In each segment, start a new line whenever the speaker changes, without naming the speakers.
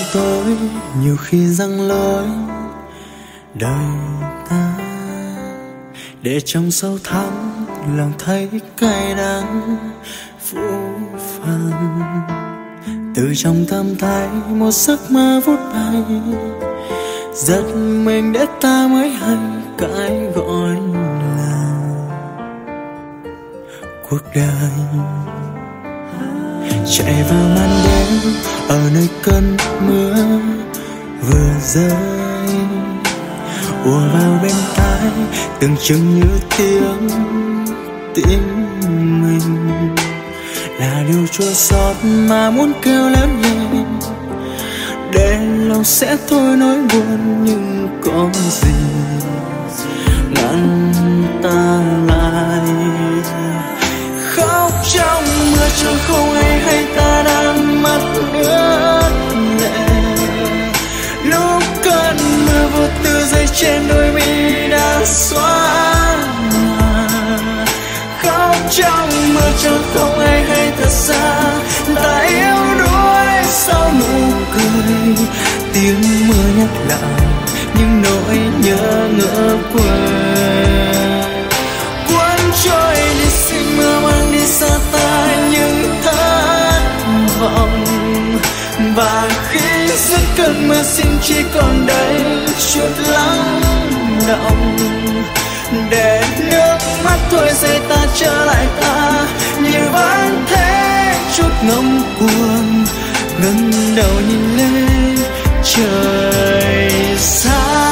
tôi nhiều khi giăng lối đời ta, để trong sâu thẳm lòng thấy cay đắng phũ phàng. Từ trong tâm thấy một giấc mơ vút bay, giật mình để ta mới hay cái gọi là cuộc đời. Chạy vào màn đêm ở nơi cơn mưa vừa rơi, ùa vào bên tai tưởng chừng như tiếng tim mình, là điều chua xót mà muốn kêu lớn lên để lòng sẽ thôi nỗi buồn. Nhưng có gì ngăn ta lại? Khóc trong mưa chẳng không ai hay ta đang mắt ướt lệ, lúc cơn mưa vô tư rơi trên đôi mi đã xóa nhòa. Khóc trong mưa chẳng không ai hay thật xa ta yếu đuối sau nụ cười, tiếng mưa nhắc lại những nỗi nhớ ngỡ quên. Cuốn trôi đi xin mưa mang đi xa ta những thất vọng, và khi dứt cơn mưa xin chỉ còn đây chút lắng động, để nước mắt thôi rơi ta trở lại ta như vẫn thế chút ngông cuồng, ngẩng đầu nhìn lên trời xa.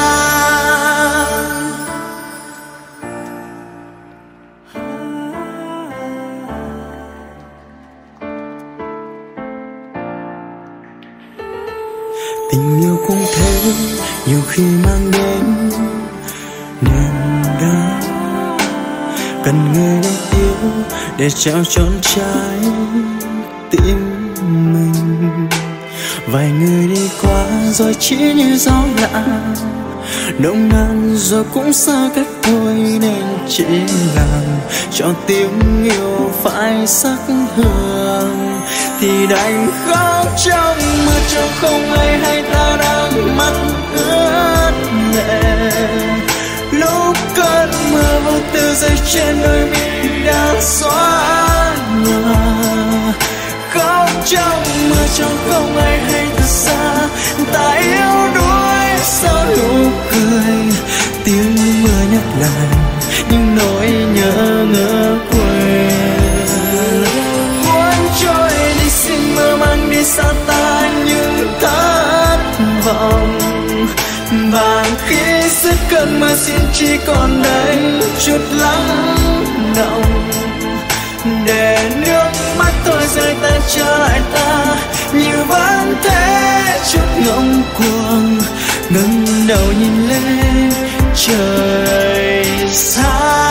Tình yêu cũng thế, nhiều khi mang đến niềm đau, cần người để yêu để trao trọn trái tim mình. Vài người đi qua rồi chỉ như gió lạ, nồng nàn rồi cũng xa cách thôi, nên chỉ làm cho tiếng yêu phải sắc hương thì đành khóc trong mưa cho không ai hay ta đang mắt ướt lệ. Lúc cơn mưa vô tư rơi trên đôi mi đã xóa nhòa, khóc trong mưa cho không ai hay thật xa ta yếu đuối sau nụ cười, tiếng mưa nhắc lại những nỗi nhớ ngỡ quên. Cuốn trôi đi xin mưa mang đi xa ta những thất vọng, và khi dứt cơn mưa xin chỉ còn đây chút lắng động, để nước mắt thôi rơi ta trở lại ta như vẫn thế chút ngông cuồng, ngẩng đầu nhìn lên trời xa.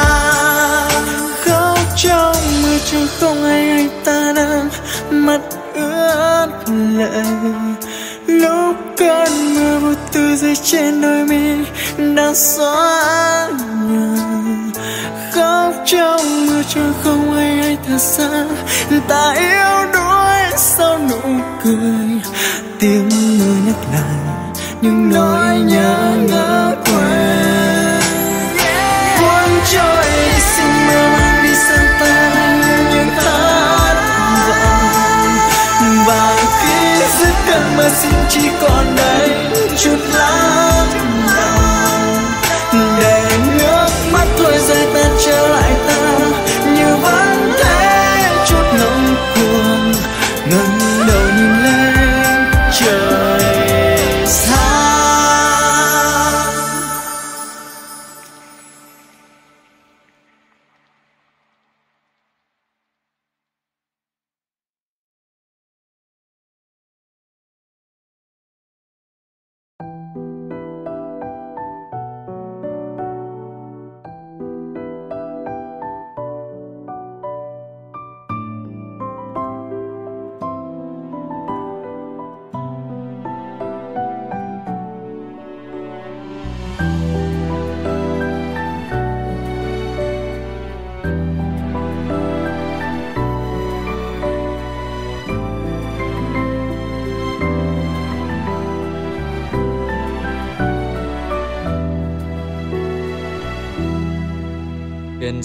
Khóc trong mưa chẳng không ai hay ta đang mắt ướt lệ, lúc cơn mưa vô tư rơi trên đôi mi đã xóa nhòa. Khóc trong mưa cho không ai hay thật xa ta yếu đuối sau nụ cười, tiếng mưa nhắc lại những nỗi nhớ ngỡ quên. Cuốn trôi đi xin mưa mang đi xa ta những thất vọng, và khi dứt cơn mưa xin chỉ còn đây chút lắng động, để nước mắt thôi rơi ta trở lại ta như vẫn thế chút ngông cuồng, ngẩng đầu nhìn lên trời xa.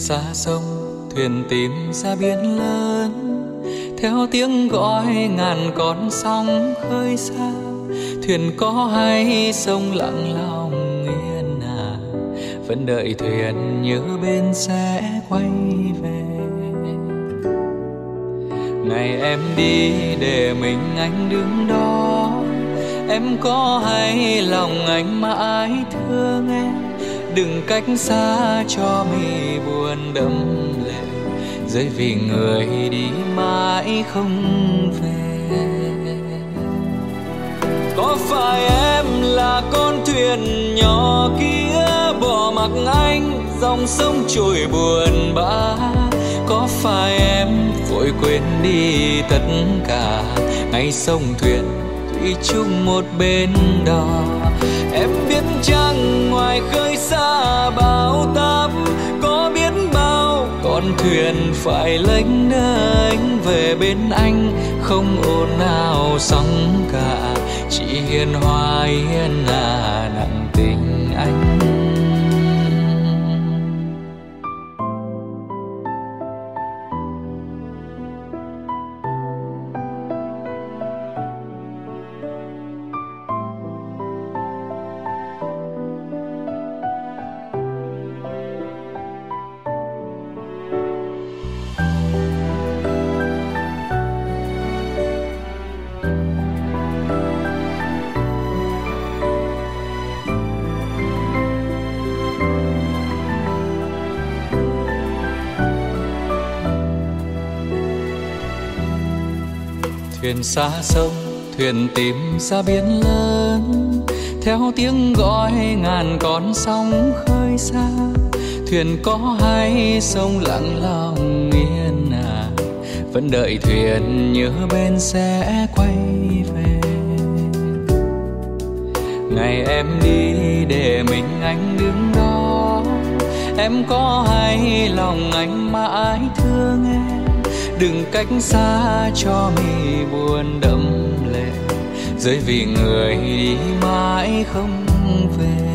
xa sông, thuyền tìm ra biển lớn, theo tiếng gọi ngàn con sóng khơi xa. Thuyền có hay sông lặng lòng yên vẫn đợi thuyền nhớ bên sẽ quay về. Ngày em đi để mình anh đứng đó, em có hay lòng anh mãi thương em. Đừng cách xa cho mi buồn đẫm lệ, rơi vì người đi mãi không về. Có phải em là con thuyền nhỏ kia bỏ mặc anh dòng sông trôi buồn bã? Có phải em vội quên đi tất cả ngày sông thuyền thủy chung một bên đò? Em biết chăng ngoài khơi xa bão táp có biết bao con thuyền phải lênh đênh về bên anh, không ồn ào sóng cả, chỉ hiền hòa hiền nặng tình anh. Thuyền xa sông, thuyền tìm ra biển lớn, theo tiếng gọi ngàn con sóng khơi xa. Thuyền có hay sông lặng lòng yên vẫn đợi thuyền nhớ bên sẽ quay về. Ngày em đi để mình anh đứng đó, em có hay lòng anh mãi thương em. Đừng cách xa cho mi buồn đẫm lệ, rơi vì người đi mãi không về.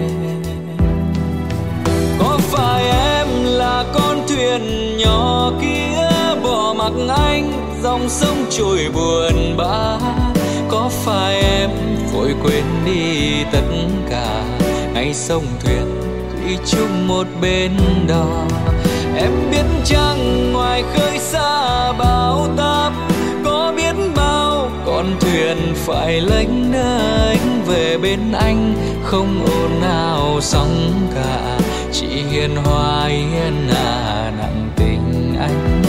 Có phải em là con thuyền nhỏ kia bỏ mặc anh dòng sông trôi buồn bã? Có phải em vội quên đi tất cả ngày sông thuyền thủy chung một bên đò? Em biết chăng ngoài khơi xa bão táp có biết bao con thuyền phải lênh đênh về bên anh, không ồn ào sóng cả, chỉ hiền hòa hiền nặng tình anh.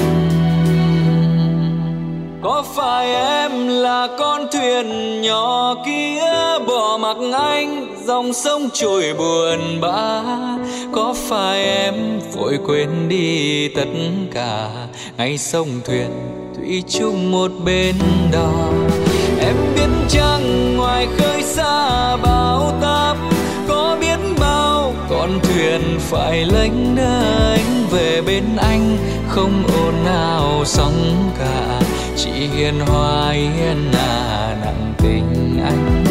Có phải em là con thuyền nhỏ kia bỏ mặc anh dòng sông trôi buồn bã? Có phải em vội quên đi tất cả ngày sông thuyền thủy chung một bên đò? Em biết chăng ngoài khơi xa bão táp có biết bao con thuyền phải lênh đênh về bên anh, không ồn ào sóng cả, chỉ hiền hòa hiền nặng tình anh.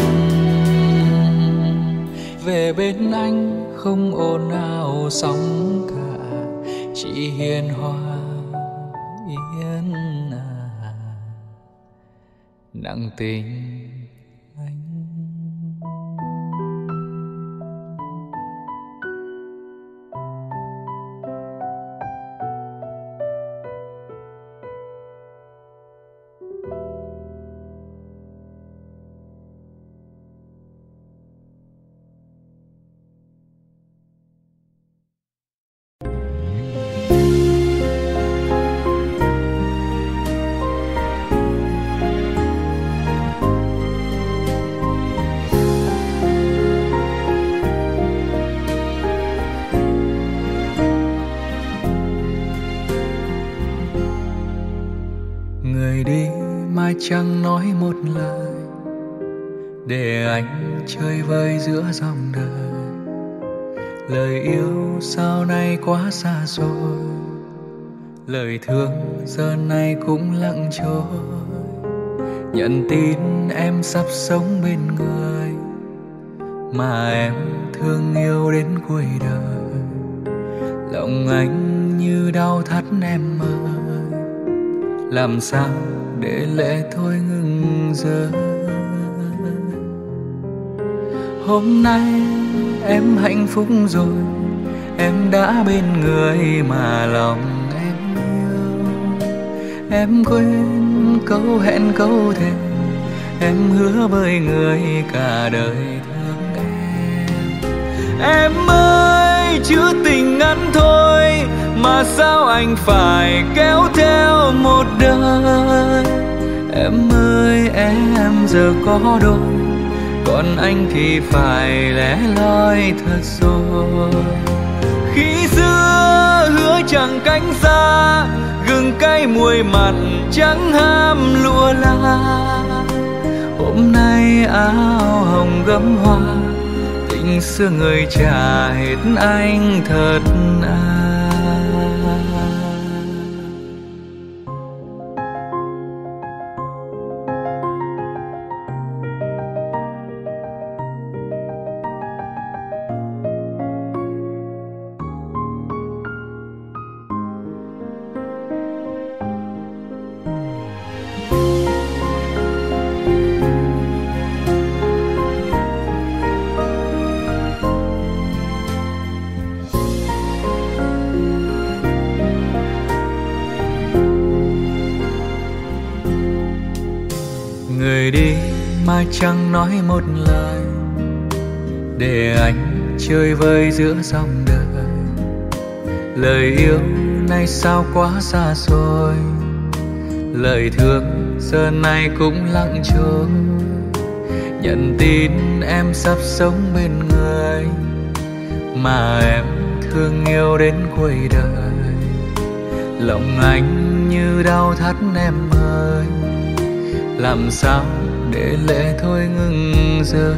Về bên anh không ồn ào sóng cả, chỉ hiền hòa hiền nặng tình anh.
Người đi mai chẳng nói một lời, để anh chơi vơi giữa dòng đời. Lời yêu sau này quá xa xôi, lời thương giờ này cũng lặng trôi. Nhận tin em sắp sống bên người mà em thương yêu đến cuối đời.
Lòng anh như đau thắt em ơi, làm sao để lệ thôi ngừng rơi. Hôm nay em hạnh phúc rồi, em đã bên người mà lòng em yêu. Em quên câu hẹn câu thề, em hứa với người cả đời thương em. Em ơi chữ tình ngắn thôi, mà sao anh phải kéo theo một đời. Em ơi em giờ có đôi, còn anh thì phải lẻ loi thật rồi. Khi xưa hứa chẳng cánh xa, gừng cay muối mặn chẳng ham lụa la. Hôm nay áo hồng gấm hoa, tình xưa người trả hết anh thật à. Người đi mà chẳng nói một lời, để anh chơi vơi giữa dòng đời. Lời yêu nay sao quá xa xôi, lời thương giờ này cũng lặng trôi. Nhận tin em sắp sống bên người mà em thương yêu đến cuối đời. Lòng anh như đau thắt em ơi, làm sao để lệ thôi ngừng rơi.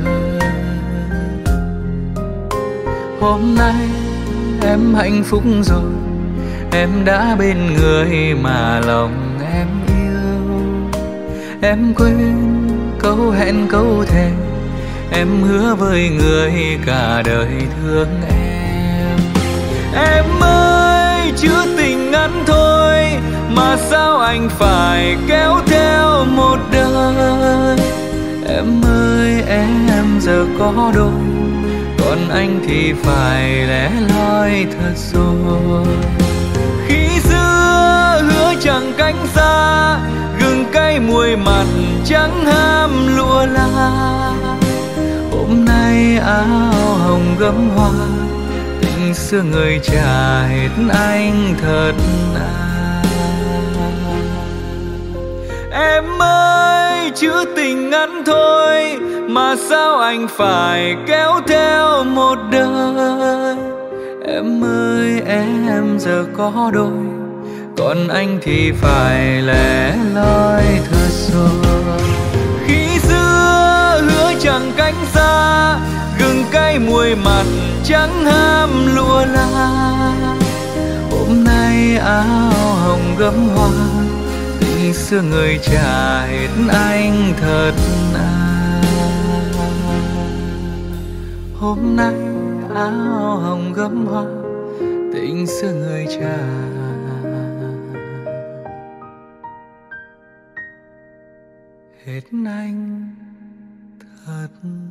Hôm nay em hạnh phúc rồi, em đã bên người mà lòng em yêu. Em quên câu hẹn câu thề, em hứa với người cả đời thương em. Em ơi chữ tình ngắn thôi, mà sao anh phải kéo theo một đời. Em ơi em giờ có đôi, còn anh thì phải lẻ loi thật rồi. Khi xưa hứa chẳng cánh xa, gừng cay muối mặn chẳng ham lụa la. Hôm nay áo hồng gấm hoa, tình xưa người trả hết anh thật à. Em ơi chữ tình ngắn thôi, mà sao anh phải kéo theo một đời. Em ơi em giờ có đôi, còn anh thì phải lẻ loi thật rồi. Khi xưa hứa chẳng cánh xa, gừng cay muối mặn chẳng ham lụa la. Hôm nay áo hồng gấm hoa, tình xưa người trả hết anh thật à. Hôm nay áo hồng gấm hoa, tình xưa người trả hết anh thật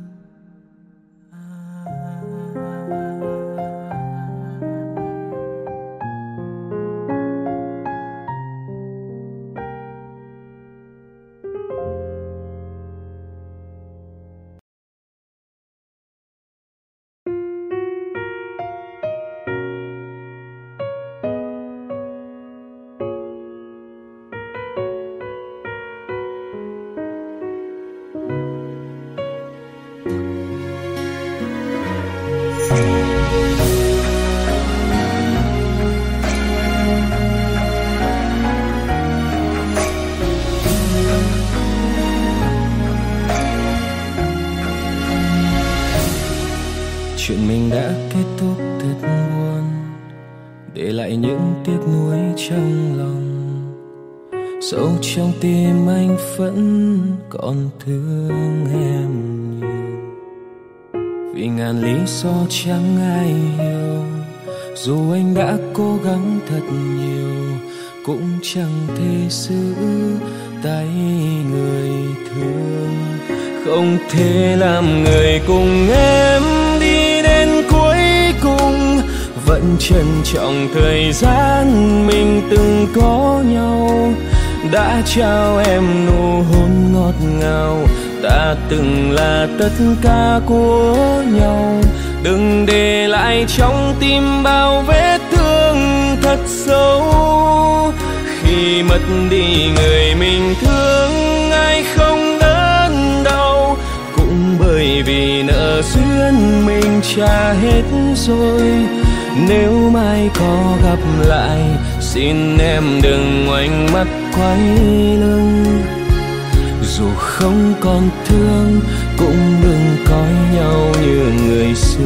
Chuyện mình đã kết thúc thật buồn, để lại những tiếc nuối trong lòng. Sâu trong tim anh vẫn còn thương em nhiều, vì ngàn lý do chẳng ai hiểu. Dù anh đã cố gắng thật nhiều cũng chẳng thể giữ tay người thương. Không thể làm người cùng em đi đến cuối cùng, vẫn trân trọng thời gian mình từng có nhau. Đã trao em nụ hôn ngọt ngào, ta từng là tất cả của nhau. Đừng để lại trong tim bao vết thương thật sâu. Khi mất đi người mình thương, ai không đớn đau, cũng bởi vì nợ duyên mình trả hết rồi. Nếu mai có gặp lại, xin em đừng ngoảnh mắt quay lưng. Dù không còn thương, cũng đừng coi nhau như người xưa.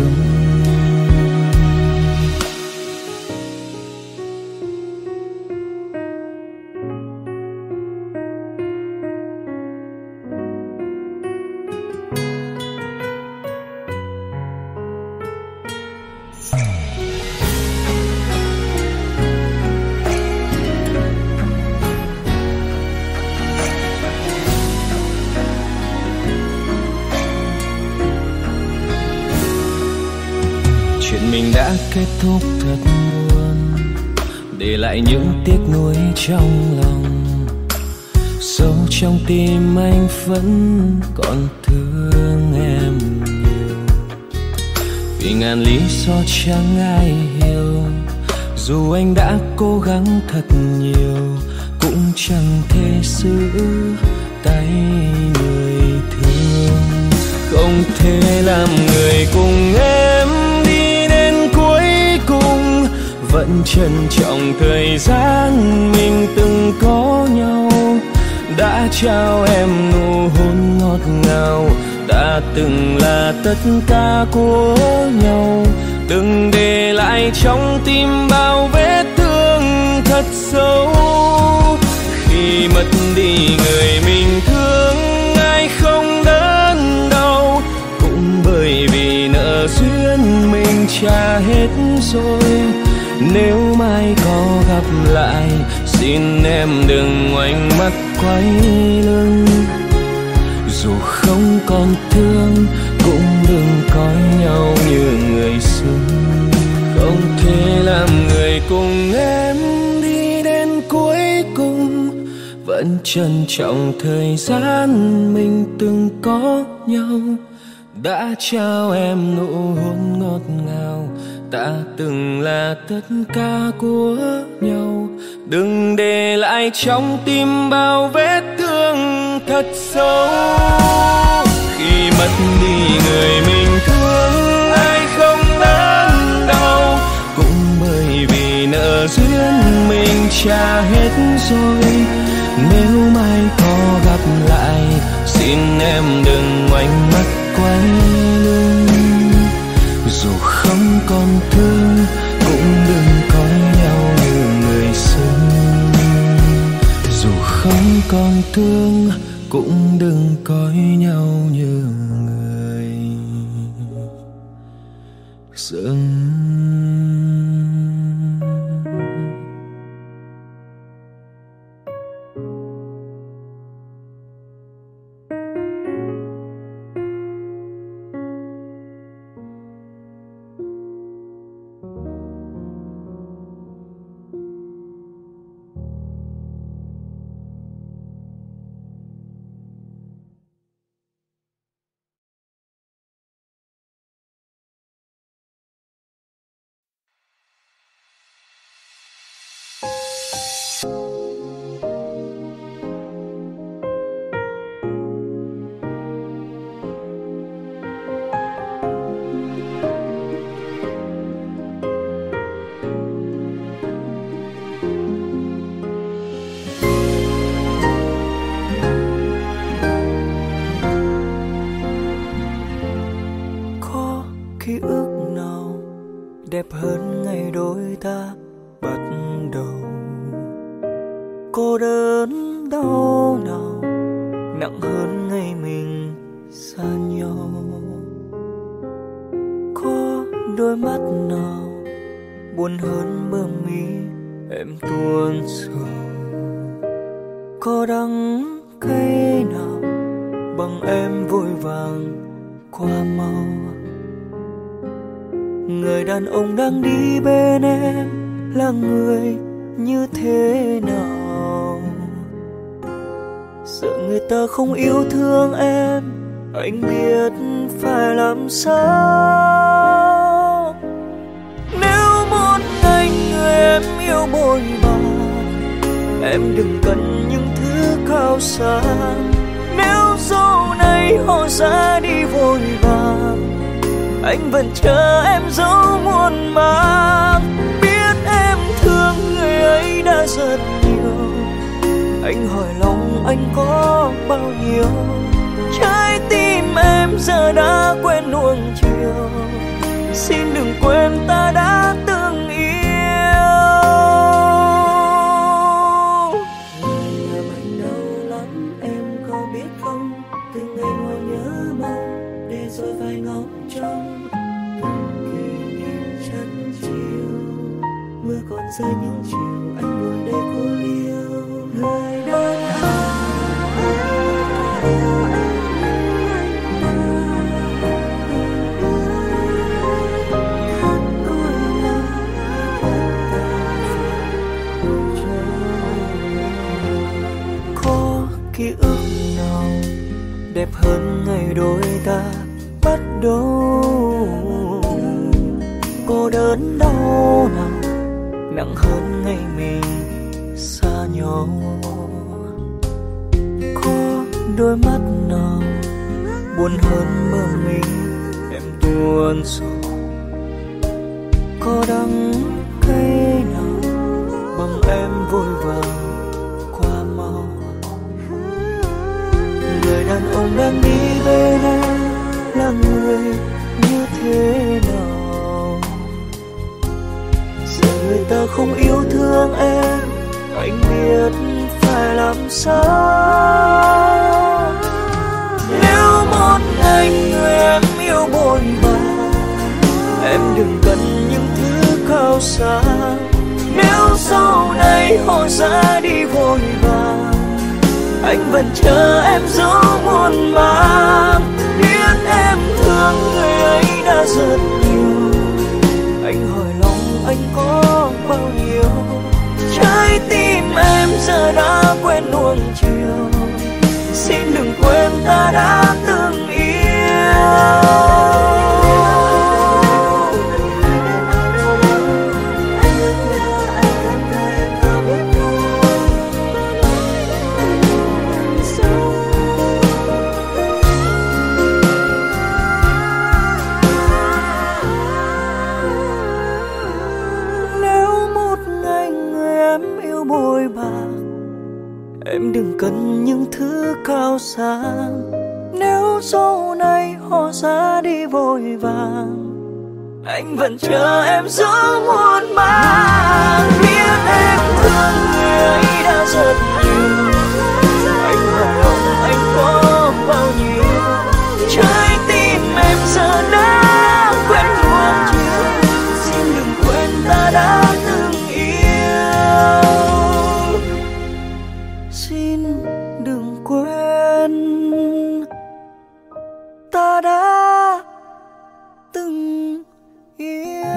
Mình đã kết thúc thật buồn, để lại những tiếc nuối trong lòng. Sâu trong tim anh vẫn còn thương em nhiều, vì ngàn lý do chẳng ai hiểu. Dù anh đã cố gắng thật nhiều, cũng chẳng thể giữ tay người thương. Không thể làm người cùng em vẫn trân trọng thời gian mình từng có nhau. Đã trao em nụ hôn ngọt ngào, đã từng là tất cả của nhau. Đừng để lại trong tim bao vết thương thật sâu. Khi mất đi người mình thương, ai không đớn đau, cũng bởi vì nợ duyên mình trả hết rồi. Nếu mai có gặp lại, xin em đừng ngoảnh mắt quay lưng. Dù không còn thương, cũng đừng coi nhau như người xưa. Không thể làm người cùng em đi đến cuối cùng, vẫn trân trọng thời gian mình từng có nhau. Đã trao em nụ hôn ngọt ngào, ta từng là tất cả của nhau. Đừng để lại trong tim bao vết thương thật sâu. Khi mất đi người mình thương, ai không đớn đau, cũng bởi vì nợ duyên mình trả hết rồi. Nếu mai có gặp lại, xin em đừng ngoảnh mắt quay lưng. Dù không còn thương, cũng đừng coi nhau như người xưa. Dù không còn thương, cũng đừng coi nhau như người xưa.
ký ức nào đẹp hơn ngày đôi ta bắt đầu? Cô đơn đau nào nặng hơn ngày mình xa nhau? Có đôi mắt nào buồn hơn bờ mi em tuôn sầu. Có đắng cay nào bằng em vội vàng qua mau. Người đàn ông đang đi bên em là người như thế nào? Sợ người ta không yêu thương em, anh biết phải làm sao. Nếu một ngày người em yêu bội bạc, em đừng cần những thứ cao xa. Nếu sau này họ ra đi vội vàng, anh vẫn chờ em dấu muôn màng. Biết em thương người ấy đã rất nhiều, anh hỏi lòng anh có bao nhiêu. Trái tim em giờ đã quen nuông chiều, xin đừng quên ta đã từng yêu. Người làm anh đau lắm em có biết không? Từng ngày ngồi nhớ mong để rồi phải ngóng trông kỷ niệm chân chiều. Mưa còn rơi những chiều anh ngồi đây cô liêu. Người đàn ký ức nào đẹp hơn ngày đôi ta bắt đầu? Cô đớn đau nào nặng hơn ngày mình xa nhau? Có đôi mắt nào buồn hơn mơ mình em tuôn sầu? Có đắng cay nào bằng em vội vàng qua mau? Người đàn ông đang đi bên em là người như thế nào? Giờ người ta không yêu thương em, anh biết phải làm sao. Nếu một ngày người em yêu bội bạc, em đừng cần những thứ cao xa. Nếu sau này họ ra đi vội vàng, anh vẫn chờ em dấu muôn màng. Biết em thương người ấy đã rất nhiều, anh hỏi lòng anh có bao nhiêu. Trái tim em giờ đã quen nuông chiều, xin đừng quên ta đã từng yêu. Em đừng cần những thứ cao xa. Nếu sau này họ ra đi vội vàng, anh vẫn chờ em giữa muôn màng. Biết em thương người ấy đã rất nhiều, anh hỏi lòng anh có bao nhiêu. Trái tim em giờ đã quen nuông chiều, xin đừng quên ta đã từng yêu. Xin đừng quên ta đã từng yêu.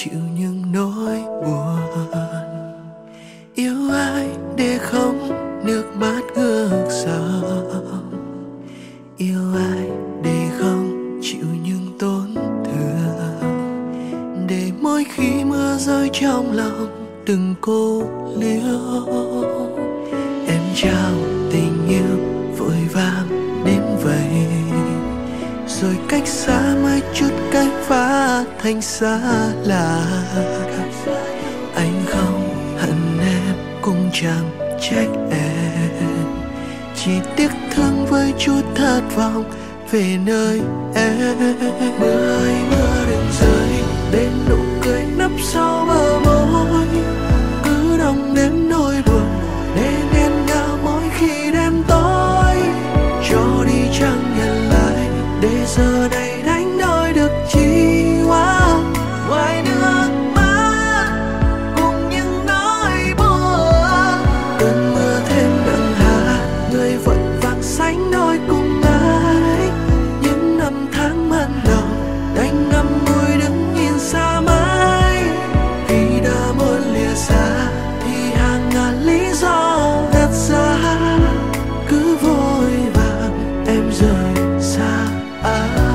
chịu những nỗi buồn. Yêu ai để không nước mắt ngược dòng, yêu ai để không chịu những tổn thương, để mỗi khi mưa rơi trong lòng đừng cô liêu. Em trao tình yêu vội vàng đến vậy, rồi cách xa mới chút cách phá thành xa lạ. Anh không hận em cũng chẳng trách em, chỉ tiếc thương với chút thất vọng về nơi em. Mưa ơi mưa đừng rơi, đến nụ cười nấp sau bờ môi, cứ đong đếm nỗi buồn để nghẹn ngào mỗi khi đêm tối. Cho đi chẳng nhận lại, để giờ này đánh đổi được chi quá. Ngoài nước mắt cùng những nỗi buồn, cơn mưa thêm nặng hạt, người vội vàng sánh đôi cùng ai. Những năm tháng ban đầu đành ngậm ngùi đứng nhìn xa mãi, vì đã muốn lìa xa thì hàng ngàn lý do đặt ra. Cứ vội vàng em rời xa ai.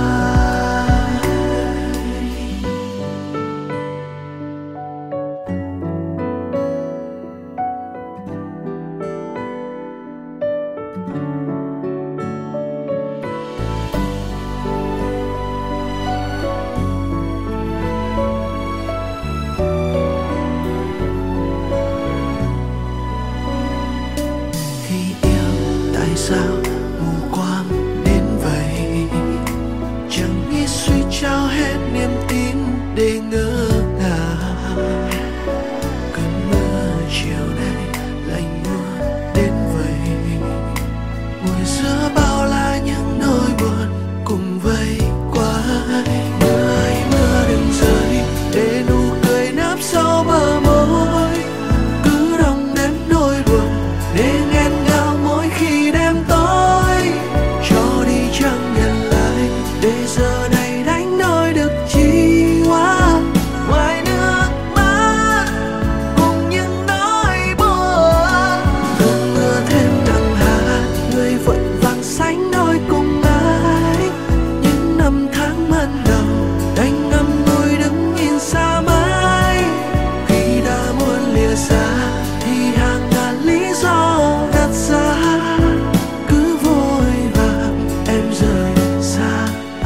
Khi yêu tại sao mù quáng đến vậy, chẳng nghĩ suy trao hết niềm tin để ngỡ ngàng. Cơn mưa chiều nay lạnh buốt đến vậy, ngồi giữa bao la những nỗi buồn cùng vây quanh. Mưa ơi mưa đừng rơi, để nụ cười nấp sau bờ môi, cứ đong đếm nỗi buồn để nghẹn ngào mỗi khi đêm tối. Cho đi chẳng nhận lại, để giờ này đánh đổi được chi quá. Ngoài nước mắt cùng những nỗi buồn, cơn mưa thêm nặng hạt, người vội vàng sánh đôi cùng ai. Những năm tháng ban đầu đành ngậm ngùi đứng nhìn xa mãi, khi đã muốn lìa xa thì hàng ngàn lý do đặt ra. Cứ vội vàng em rời xa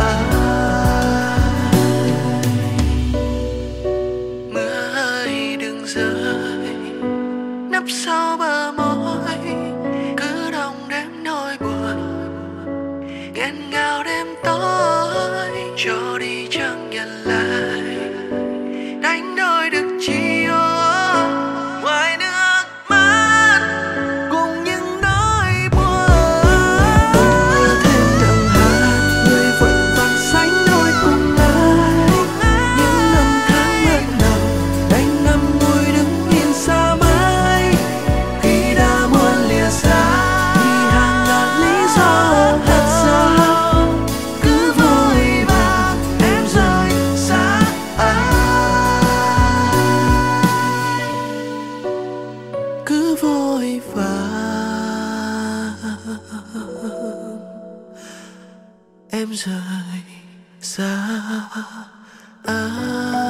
ai. Mưa ơi đừng rơi, nấp sau bờ môi, cứ đong đếm nỗi buồn nghẹn ngào đêm tối. Cho đi chẳng nhận lại, đánh đổi được chi ô. Ngoài nước mắt cùng những nỗi buồn, mưa thêm nặng hạt, người vội vàng sánh đôi cùng ai. Những năm tháng ban đầu đành ngậm ngùi đứng nhìn xa mãi, khi đã muốn lìa xa thì hàng ngàn lý do đặt ra. Cứ vội vàng em rời xa ai. Cứ vội vàng em rời xa ai.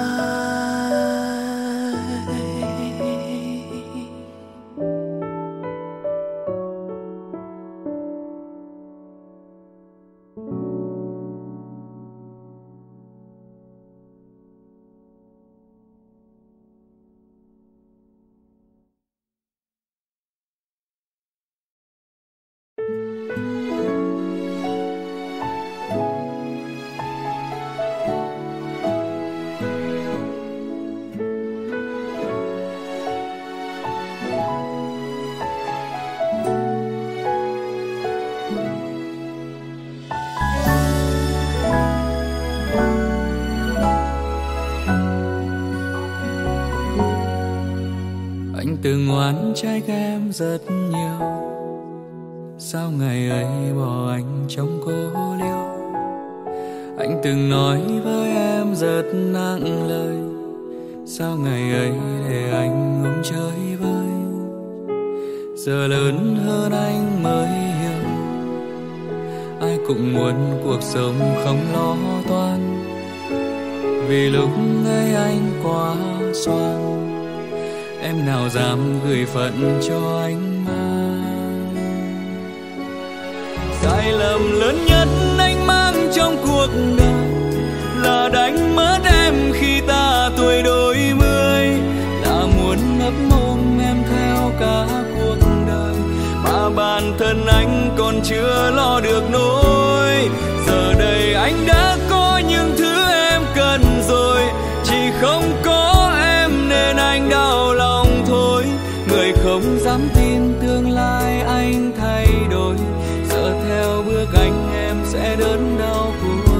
Anh từng oán trách em rất nhiều, sao ngày ấy bỏ anh trong cô liêu. Anh từng nói với em rất nặng lời, Sao ngày ấy để anh ôm chơi vơi, giờ lớn hơn anh mới hiểu ai cũng muốn cuộc sống không lo toan. Vì lúc ấy anh quá xoan, em nào dám gửi phận cho anh mang. Sai lầm lớn nhất anh mang trong cuộc đời là đánh mất em khi ta tuổi đôi mươi, là muốn ấp ôm em theo cả cuộc đời mà bản thân anh còn chưa lo được nỗi. Giờ đây anh đã có những thứ em cần rồi, chỉ không có em nên anh đau lòng thôi. Người không dám tin tương lai anh thay đổi, giờ theo bước anh em sẽ đớn đau cuộc đời.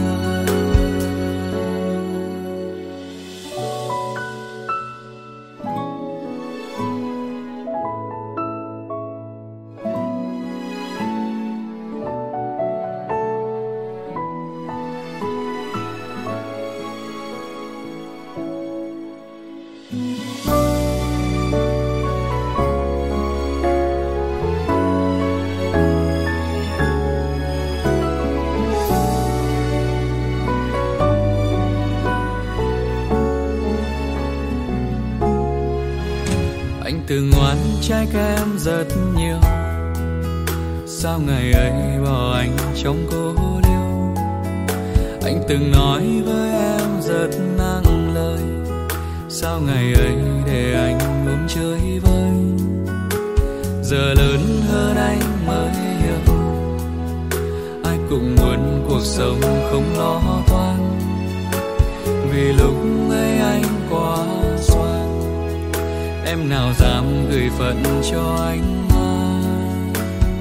Từng ngoan trái kem rất nhiều, sao ngày ấy bỏ anh trong cô liêu. Anh từng nói với em rất nặng lời, sao ngày ấy để anh ôm chơi vơi. Giờ lớn hơn anh mới hiểu ai cũng muốn cuộc sống không lo toan. Vì lúc ấy anh quá xoan, em nào dám gửi phận cho anh mang.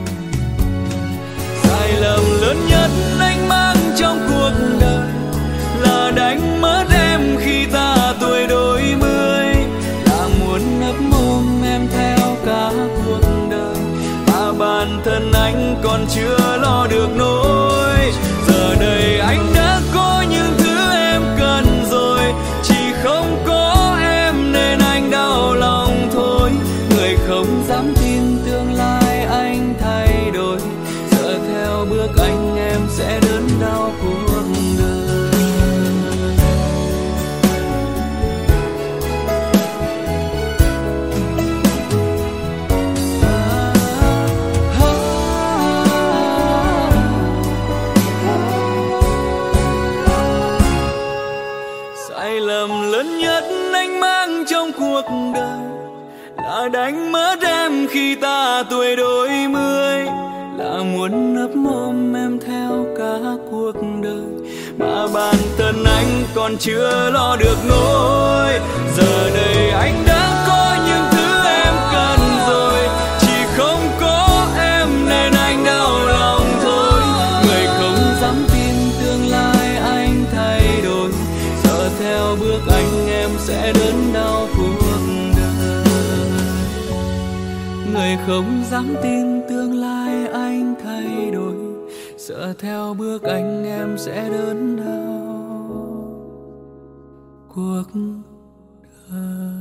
Sai lầm lớn nhất anh mang trong cuộc đời là đánh mất em khi ta tuổi đôi mươi, là muốn ấp ôm em theo cả cuộc đời mà bản thân anh còn chưa lo được nỗi. Giờ đây anh đã có những thứ em cần rồi, chỉ không có em nên anh đau lòng thôi. Người không dám tin tương lai anh thay đổi, giờ theo bước anh em sẽ đớn đau cuộc đời. Sai lầm lớn nhất anh mang trong cuộc đời là đánh mất em khi ta tuổi đôi mươi, là muốn ấp ôm em theo cả cuộc đời mà bản thân anh còn chưa lo được nỗi. Giờ đây anh đã có những thứ em cần rồi, chỉ không có em nên anh đau lòng thôi. Người không dám tin tương lai anh thay đổi, giờ theo bước anh em sẽ đớn đau cuộc đời. Người không dám tin tương lai anh thay đổi, sợ theo bước anh em sẽ đớn đau cuộc đời.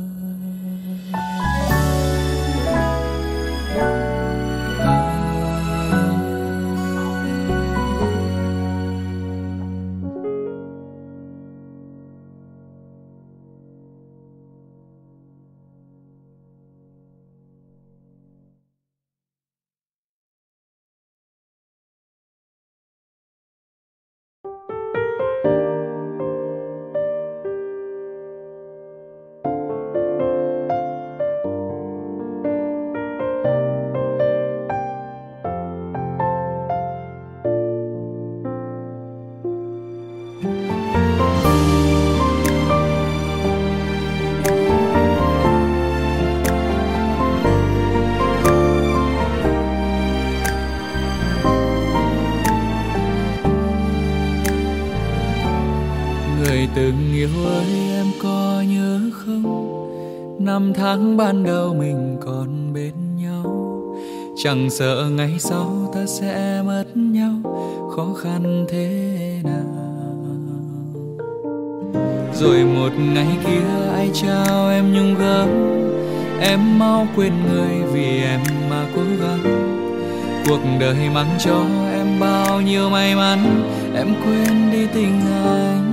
Từng yêu ơi em có nhớ không, năm tháng ban đầu mình còn bên nhau, chẳng sợ ngày sau ta sẽ mất nhau, khó khăn thế nào. Rồi một ngày kia ai trao em nhung gấm, em mau quên người vì em mà cố gắng. Cuộc đời mang cho em bao nhiêu may mắn, em quên đi tình anh.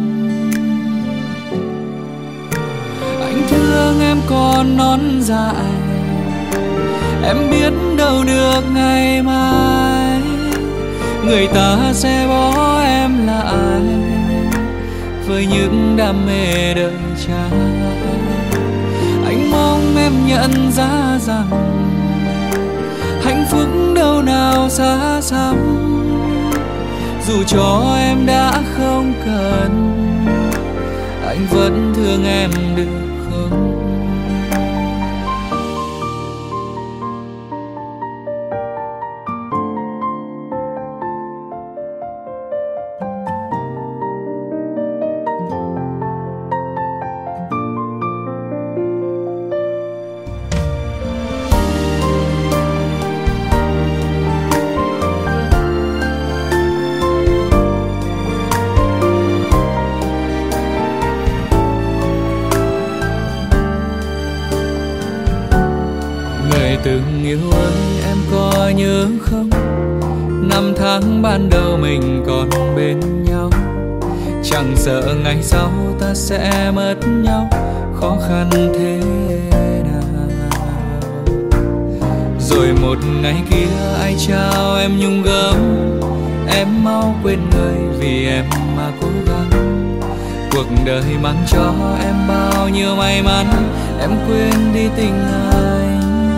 Anh thương em còn non dại, em biết đâu được ngày mai người ta sẽ bỏ em lại với những đam mê đời trai. Anh mong em nhận ra rằng hạnh phúc đâu nào xa xăm, dù cho em đã không cần, anh vẫn thương em được không? Từng yêu ơi em có nhớ không, năm tháng ban đầu mình còn bên nhau, chẳng sợ ngày sau ta sẽ mất nhau, khó khăn thế nào. Rồi một ngày kia ai trao em nhung gấm, em mau quên người vì em mà cố gắng. Cuộc đời mang cho em bao nhiêu may mắn, em quên đi tình anh.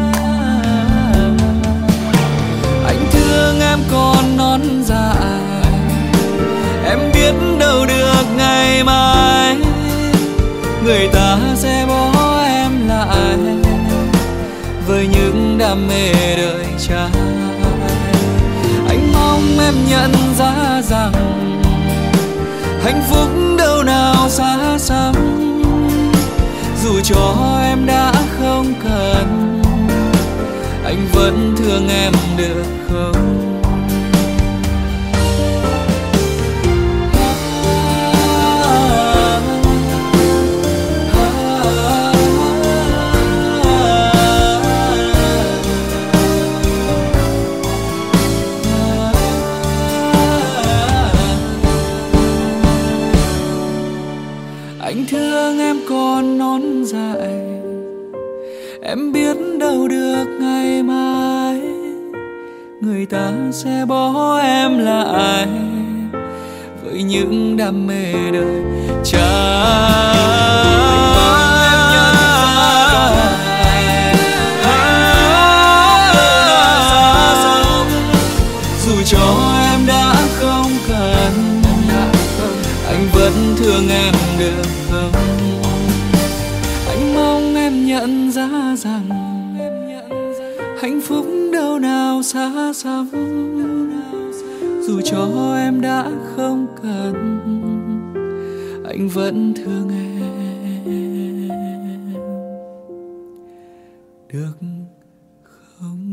Anh thương em còn non dại, em biết đâu được ngày mai người ta sẽ bỏ em lại với những đam mê đời trai. Anh mong em nhận ra rằng hạnh phúc đâu nào xa xăm, dù cho em đã không cần, anh vẫn thương em được không? Anh thương em còn non dại, em biết đâu được ngày mai người ta sẽ bỏ em lại với những đam mê đời trai. Dù cho em đã không cần, anh vẫn thương em được không? Anh mong em nhận ra rằng hạnh phúc đâu nào xa xăm, dù cho em đã không cần, anh vẫn thương em được không?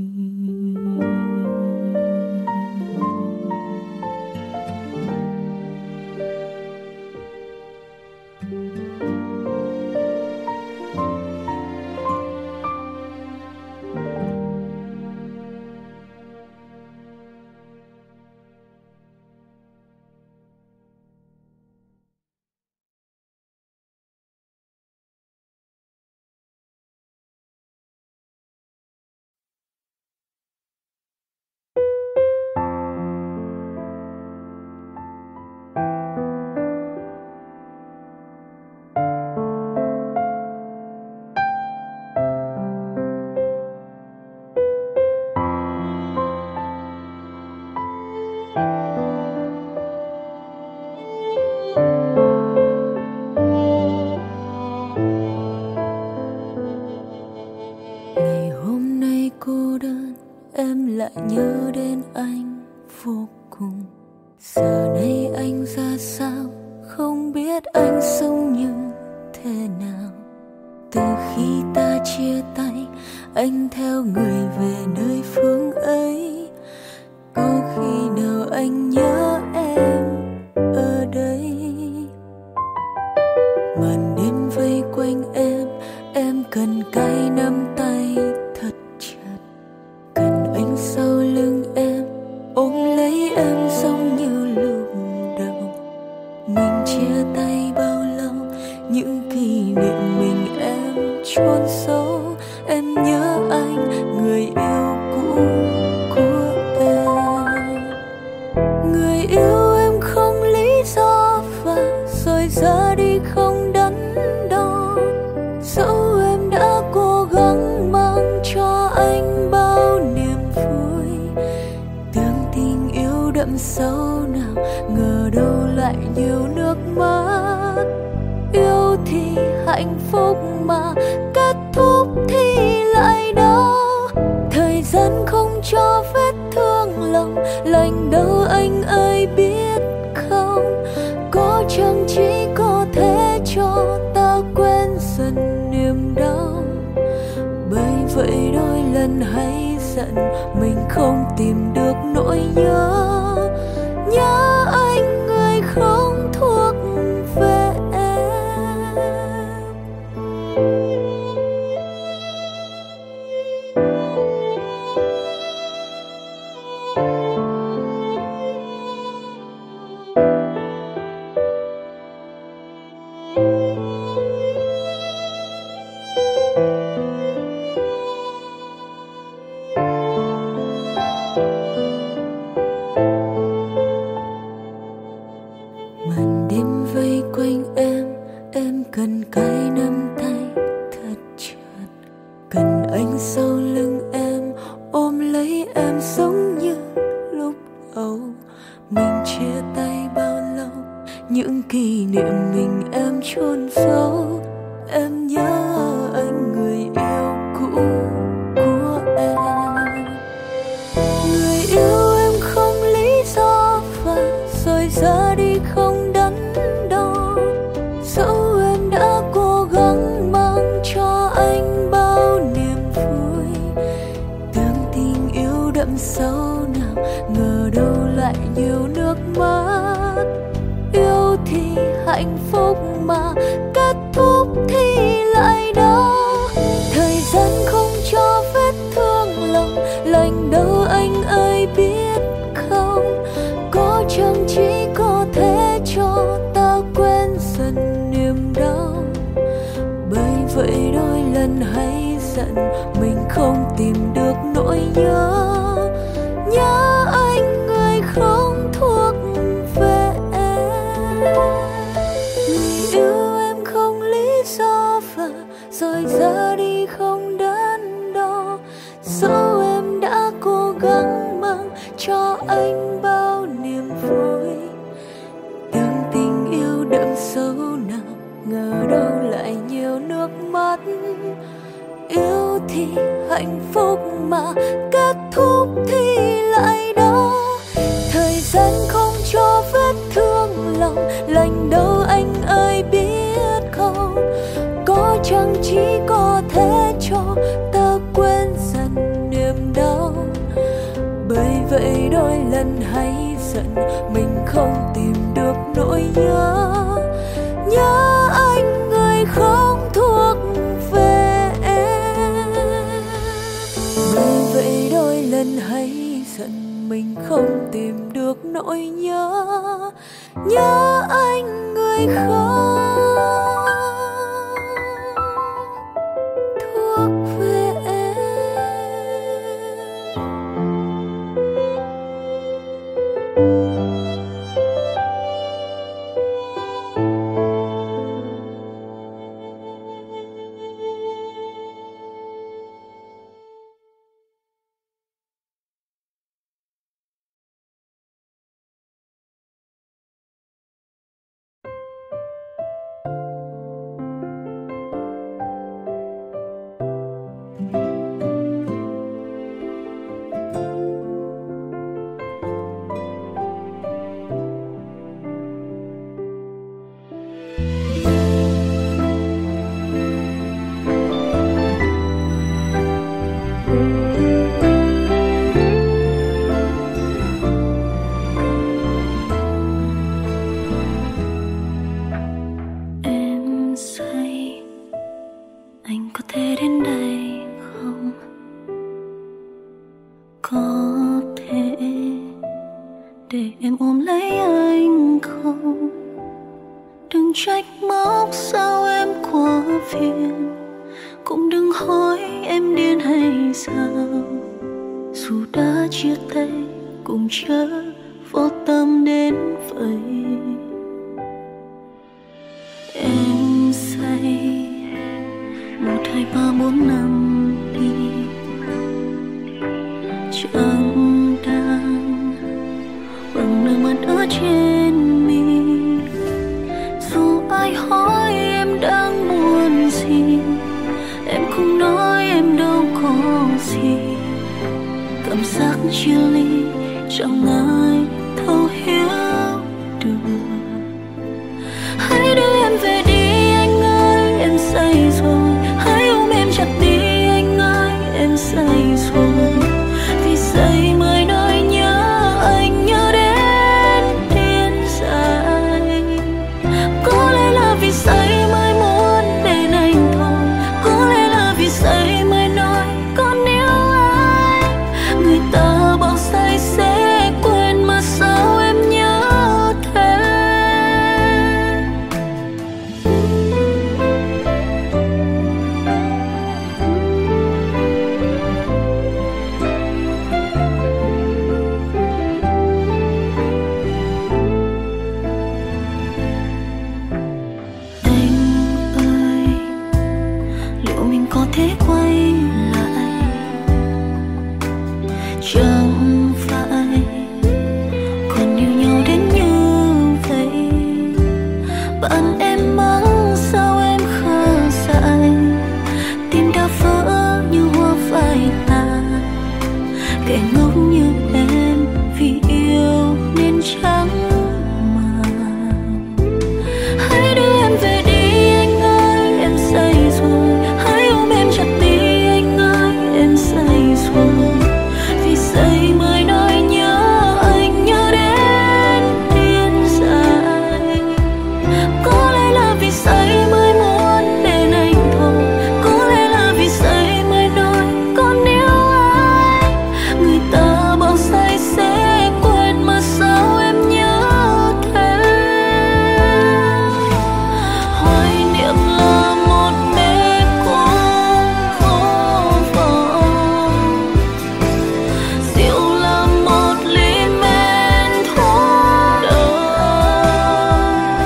lại nhớ đến anh vô cùng. Giờ này anh ra sao, không biết anh sống như thế nào. Từ khi ta chia tay, anh theo người về nơi phương ấy. Có khi nào anh nhớ em ở đây, mà chôn sâu. Em nhớ anh, người yêu cũ của em. Người yêu em không lý do và rồi ra đi không đắn đo. Dẫu em đã cố gắng mang cho anh bao niềm vui, tưởng tình yêu đậm sâu nào ngờ đâu lại nhiều nước mắt. Yêu thì hạnh phúc mà kết thúc thì lại đau. Thời gian không cho vết thương lòng lành đâu anh ơi biết không. Có chăng chỉ có thể cho ta quên dần niềm đau. Bởi vậy đôi lần hay giận mình không tìm được nỗi nhớ. Nhớ anh người không thuộc về em. Màn đêm vây quanh em cần cái nắm tay thật chặt. Cần anh sau lưng em, ôm lấy em giống như lúc đầu mình chia tay bao lâu. Những kỷ niệm mình em chôn giấu. Em nhớ anh người yêu cũ của em. Người yêu em không lý do và rồi ra đi không đắn đo. Dẫu em đã cố gắng mang cho anh bao niềm vui, tưởng tình yêu đậm sâu nào ngờ đâu lại nhiều nước mắt. Yêu thì hạnh phúc mà kết thúc thì lại đau. Thời gian không cho vết thương lòng lành đâu anh ơi biết không. Có chăng chỉ có thể cho ta quên dần niềm đau. Bởi vậy đôi lần hay giận mình không tìm được nỗi nhớ. Nhớ anh người không thuộc về em. Người yêu em không lý do và rồi ra đi không đắn đo. Dẫu em đã cố gắng mang cho anh bao niềm vui, tưởng tình yêu đậm sâu nào ngờ đâu lại nhiều nước mắt. Yêu thì hạnh phúc mà kết thúc thì lại đau. Thời gian không cho vết thương lòng lành đâu anh ơi biết không. Có chăng chỉ có thể cho ta quên dần niềm đau. Bởi vậy đôi lần hay giận mình không tìm được nỗi nhớ. Nhớ anh người không thuộc về em. Bởi vậy đôi lần hay giận mình không tìm được nỗi nhớ. Nhớ anh người không thuộc về em.
để em ôm lấy anh không? Đừng trách móc sao em quá phiền, cũng đừng hỏi em điên hay sao. Dù đã chia tay cũng chớ vô tâm đến vậy. Em say 1, 2, 3, 4 năm đi, chẳng đang bằng nước mắt ở trên mi. Dù ai hỏi em đang buồn gì, em không nói em đâu có gì. Cảm giác chia ly chẳng ai thấu hiểu được. Hãy đưa em về đi anh ơi, em say rồi. Hãy ôm em chặt đi anh ơi, em say rồi. Vì say mới nói nhớ anh, nhớ đến điên dại. Có lẽ là vì say mới muốn bên anh thôi. Có lẽ là vì say mới nói còn yêu anh. Người ta bảo say sẽ quên mà sao em nhớ thế. Anh ơi, liệu mình có thể quay lại? Chẳng phải còn yêu nhau đến như vậy. Bạn em mắng sao em khờ dại, tim đã vỡ như hoa phai tàn. Kẻ ngốc như em vì yêu nên chẳng màng. Hãy đưa em về đi anh ơi, em say rồi. Hãy ôm em chặt đi anh ơi, em say rồi. Vì say mới nói nhớ anh, nhớ đến điên dại. Có lẽ là vì say mới muốn bên anh thôi. Có lẽ là vì say mới nói còn yêu anh. Người ta bảo say sẽ quên mà sao em nhớ thế. Hoài niệm là một mê cung vô vọng, rượu là một ly men thuốc đời.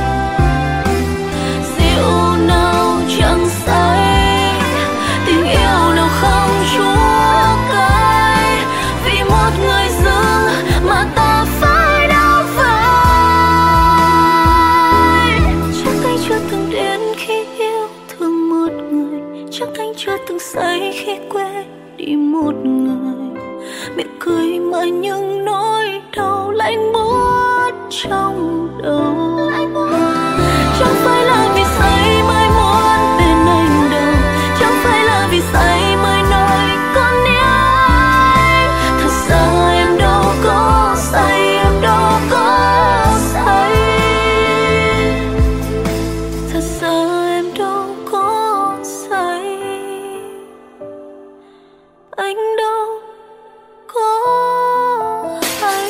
Rượu nào chẳng say, tình yêu nào không chúa cay. Vì một người dưng mà ta phải đau vai. Chắc anh chưa từng đến khi yêu thương một người. Chắc anh chưa từng say khi quên đi một người. Miệng cười mà những nỗi đau lạnh buốt trong đầu. Chẳng phải là vì say mới muốn bên anh đâu. Chẳng phải là vì say mới nói còn yêu anh. Thật ra em đâu có say, em đâu có say. Thật ra em đâu có say, anh đâu có hay.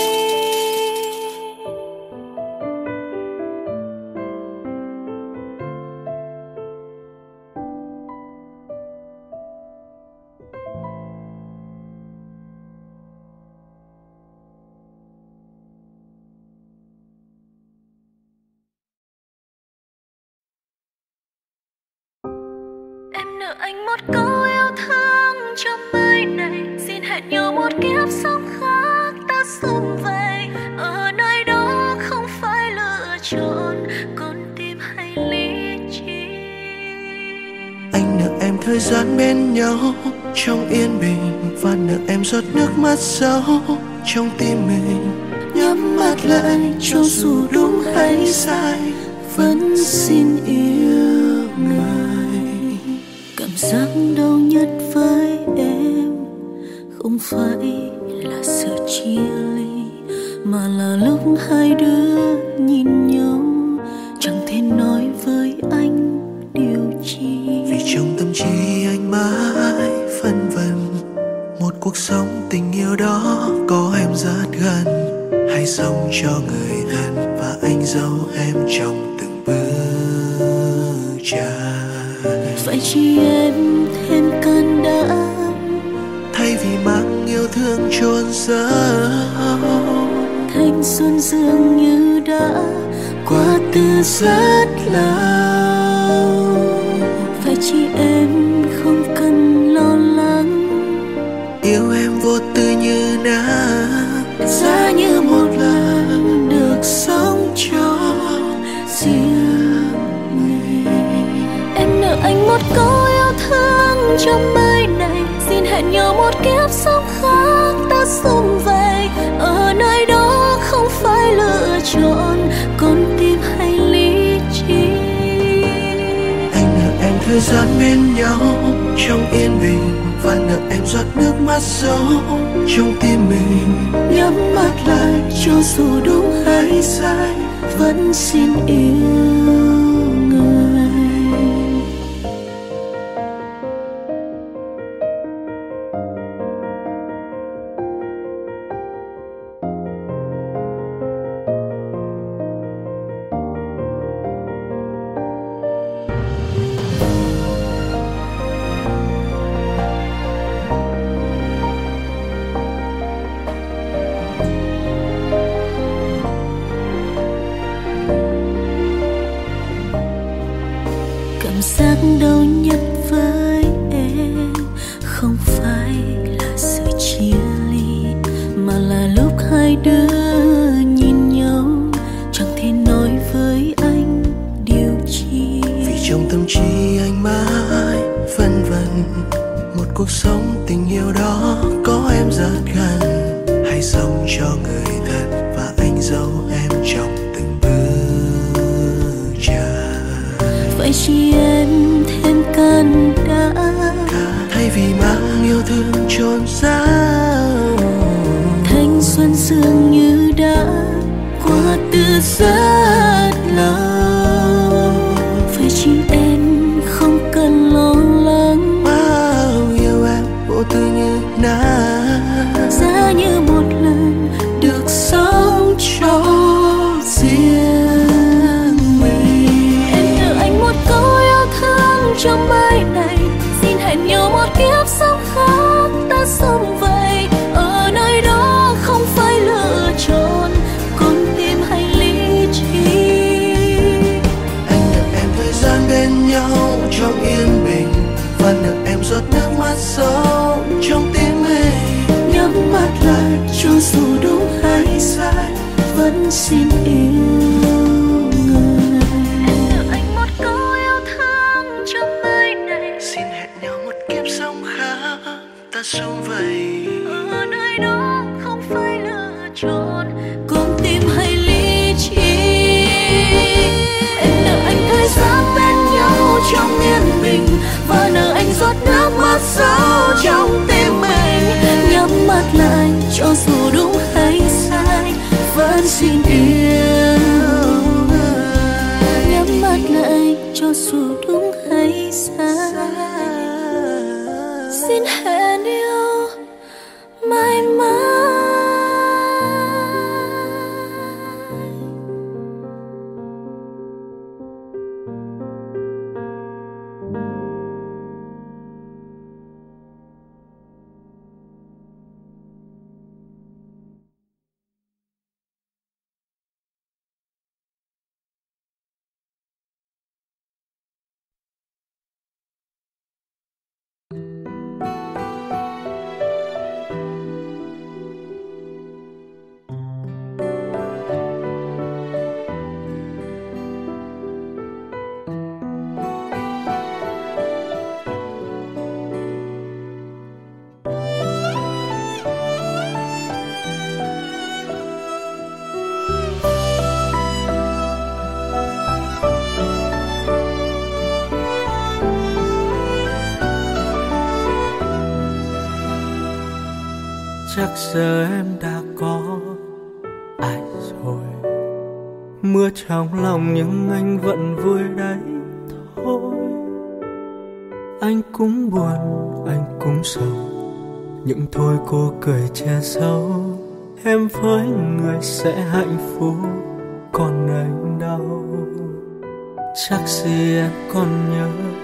Em nợ anh một câu yêu thương trong mai này. Xin hẹn nhau một kiếp sống khác ta sum vầy. Ở nơi đó không phải lựa chọn con tim hay lý trí.
Anh nợ em thời gian bên nhau trong yên bình, và nợ em giọt nước mắt sâu trong tim mình. Nhắm mắt lại cho dù đúng hay sai, vẫn xin yêu người.
Cảm giác đau nhất với em không phải là sự chia ly, mà là lúc hai đứa nhìn nhau chẳng thể nói với anh điều chi.
Vì trong tâm trí anh mãi phân vân, một cuộc sống tình yêu đó có em rất gần, hay sống cho người thân và anh giấu em trong từng bước chân.
Phải phải chi em thêm can đảm,
thay vì mang yêu thương chôn giấu.
thanh xuân dường như đã qua từ rất lâu. Phải chi em không cần lo lắng,
yêu em vô tư như nắng,
giá như một lần được sống cho riêng mình. Em nợ anh một câu yêu thương trong đời này, xin hẹn nhau một kiếp sống khác ta sum vầy. Ở nơi đó không phải lựa chọn con tim hay lý trí.
Anh nợ em thời gian bên nhau trong yên bình, và nợ em giọt nước mắt giấu trong tim mình.
Nhắm mắt lại cho dù đúng hay sai, vẫn xin yêu người. Cảm giác đau nhất với em không phải là sự chia ly, mà là lúc hai đứa nhìn nhau chẳng thể nói với anh điều chi.
Vì trong tâm trí anh mãi vân vân một cuộc sống tình yêu đó có em rất gần. Hãy sống cho người thật và anh giấu em trong từng bước chân.
Phải chi em thêm can đảm,
thay vì mang yêu thương chôn giấu.
thanh xuân dường như đã qua từ rất lâu. Phải chi em không cần lo lắng,
Bao yêu em vô tư như nắng,
giá như một lần được sống cho riêng mình. Em nợ anh một câu yêu thương trong bài này, xin hẹn nhau một kiếp sống khác ta sum vầy. Ở nơi đó không phải lựa chọn con tim hay lý trí.
anh nợ em thời gian bên nhau trong yên bình, và nợ em giọt nước mắt sâu trong tim mình.
Nhắm mắt lại cho dù đúng hay sai, vẫn xin yêu người. Em nợ anh một câu yêu thương trong đời này,
Xin hẹn nhau một kiếp sống khác ta sum vầy.
ở nơi đó không phải lựa chọn con tim hay lý trí. Em nợ anh thời gian bên nhau trong yên bình, và nợ anh giọt nước mắt sâu trong tim mình. Nhắm mắt lại cho dù đúng hay sai, vẫn xin yêu người. Nhắm mắt lại cho dù đúng hay sai, xin hẹn yêu mãi mãi.
Chắc giờ em đã có ai rồi, mưa trong lòng nhưng anh vẫn vui đấy thôi. Anh cũng buồn, anh cũng sầu, nhưng thôi cô cười che giấu. Em với người sẽ hạnh phúc, còn anh đau. Chắc gì em còn nhớ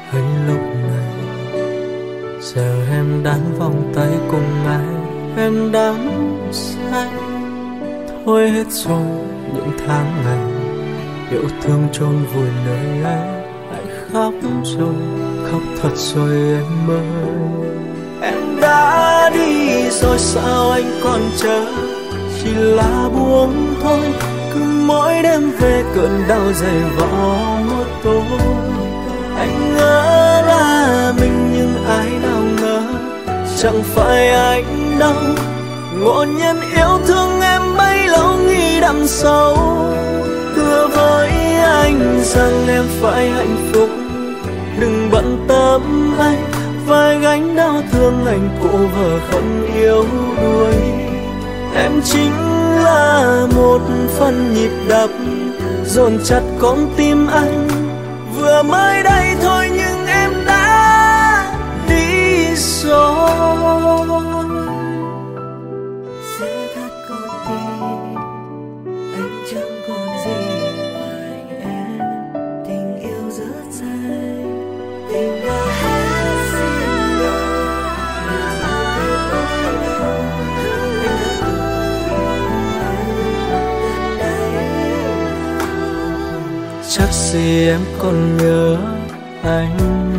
hay lúc này giờ em đang vòng tay cùng ai, em đang say. Thôi hết rồi những tháng ngày yêu thương chôn vùi nơi ấy, hãy khóc rồi, khóc thật rồi em ơi. Em đã đi rồi sao anh còn chờ, chỉ là buông thôi. Cứ mỗi đêm về cơn đau dày vò một tối. Anh ngỡ là mình nhưng ai nào ngờ chẳng phải anh đâu. Ngộ nhân yêu thương em bấy lâu nghĩ đậm sâu. Hứa với anh rằng em phải hạnh phúc, đừng bận tâm anh vai gánh đau thương anh cụ vợ không yêu đuối. Em chính là một phần nhịp đập dồn chặt con tim anh. Vừa mới đây thôi nhưng em đã đi rồi.
Sẽ thật con tim anh chẳng còn gì ngoài em. Tình yêu rất dài, tình đã hết xin lỗi.
Chắc gì em còn nhớ anh.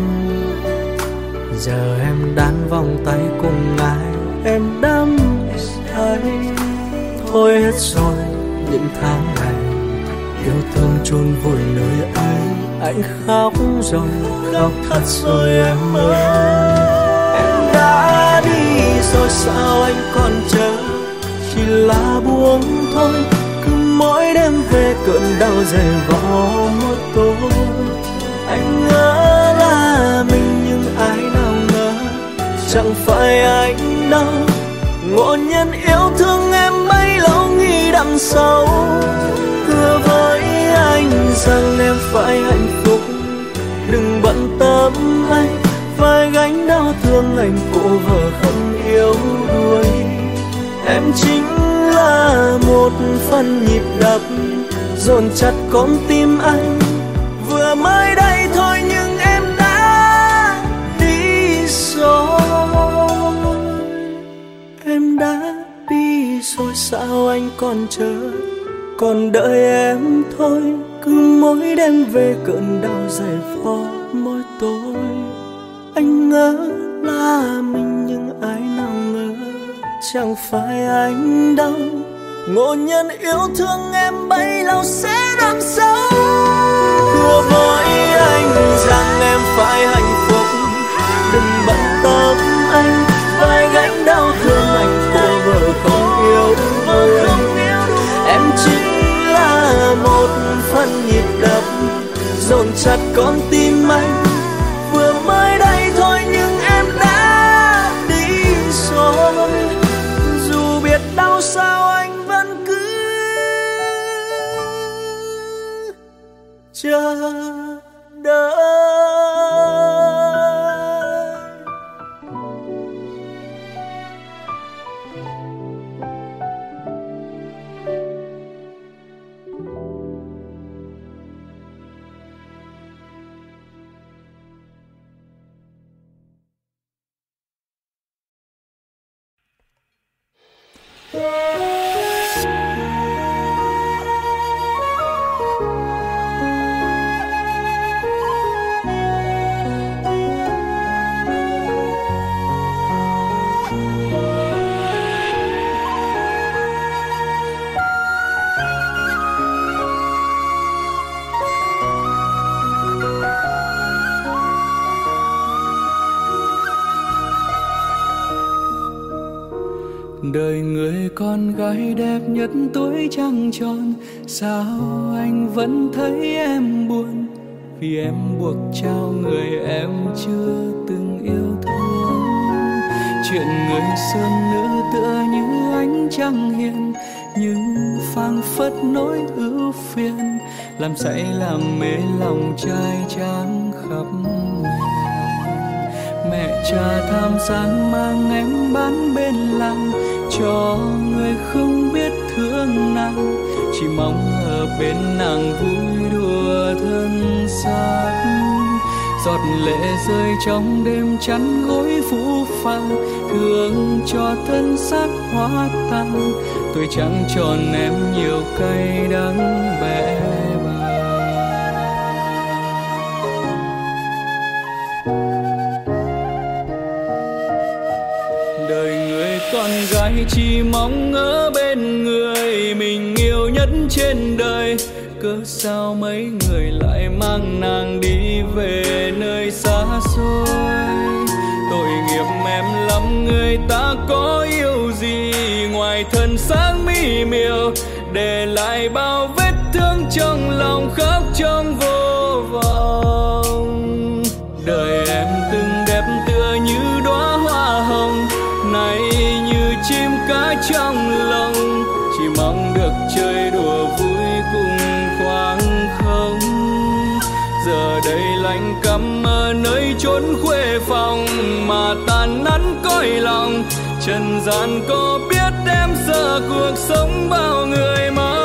Giờ em đang vòng tay cùng ai, em đắm say. Thôi hết rồi những tháng ngày yêu thương chôn vùi nơi anh. Anh khóc rồi, khóc thật rồi em ơi. Em đã đi rồi sao anh còn chờ, chỉ là buông thôi. Cứ mỗi đêm về cơn đau dày vò một tối. Anh ngỡ là mình nhưng ai nào ngờ chẳng phải anh đâu. Ngộ nhân yêu thương em bấy lâu nghĩ đậm sâu. Hứa với anh rằng em phải hạnh phúc, đừng bận tâm anh vai gánh đau thương anh cụ vợ không yêu đuối. Em chính là một phần nhịp đập dồn chặt con tim anh. Vừa mới đây thôi nhưng em đã đi rồi. Em đã đi rồi sao anh còn chờ, còn đợi em thôi. Cứ mỗi đêm về cơn đau dày vò mỗi tối. Anh ngỡ là mình nhưng ai nào ngờ chẳng phải anh đâu. Ngộ nhân yêu thương em bấy lâu sẽ đậm sâu. Hứa với anh rằng em phải hạnh phúc, đừng bận tâm anh vai gánh đau thương anh cô vợ không yêu đuối. Em chính là một phần nhịp đập dồn chặt con tim anh. Vừa mới đây thôi nhưng em đã đi rồi. Dù biết đau sao anh vẫn cứ chờ đợi. Đời người con gái đẹp nhất tuổi trăng tròn, sao anh vẫn thấy em buồn? Vì em buộc trao người em chưa từng yêu thương. Chuyện người sơn nữ tựa như ánh trăng hiền, nhưng phảng phất nỗi ưu phiền, làm say làm mê lòng trai tráng khắp miền. Mẹ cha tham sáng mang em bán bên làng, cho người không biết thương nàng, chỉ mong ở bên nàng vui đùa thân xác.
giọt lệ rơi trong đêm chắn gối phũ phàng, thương cho thân xác hóa tan. Tôi chẳng tròn em nhiều cay đắng bẽ bàng. Đời người con gái chỉ mong ở bên người mình yêu nhất trên đời, cớ sao mấy người lại mang nàng đi về nơi xa xôi. Tội nghiệp em lắm, người ta có yêu gì ngoài thân xác mỹ miều, để lại bao vết thương trong lòng khóc trong vô vọng. Đời em từng đẹp tựa như đóa hoa hồng, nay như chim cá trong lòng, chỉ mong được chơi đùa vui cùng khoảng không. Giờ đây lạnh căm ở nơi chốn khuê phòng, mà tàn nắn cõi lòng. Trần gian có biết em sợ cuộc sống bao người mơ.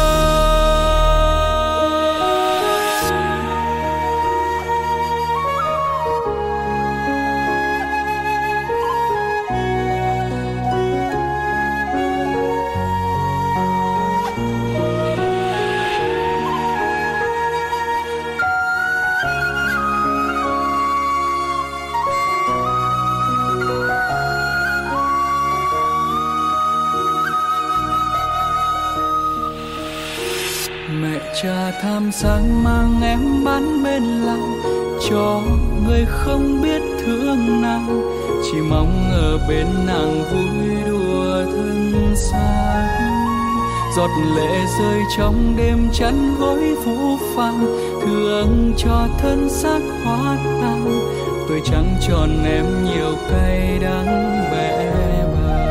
Cha tham sáng mang em bán bên làng, cho người không biết thương nàng, chỉ mong ở bên nàng vui đùa thân xác. Giọt lệ rơi trong đêm chắn gối phũ phàng, thương cho thân xác hóa tan. Tôi chẳng tròn em nhiều cay đắng bẽ bàng.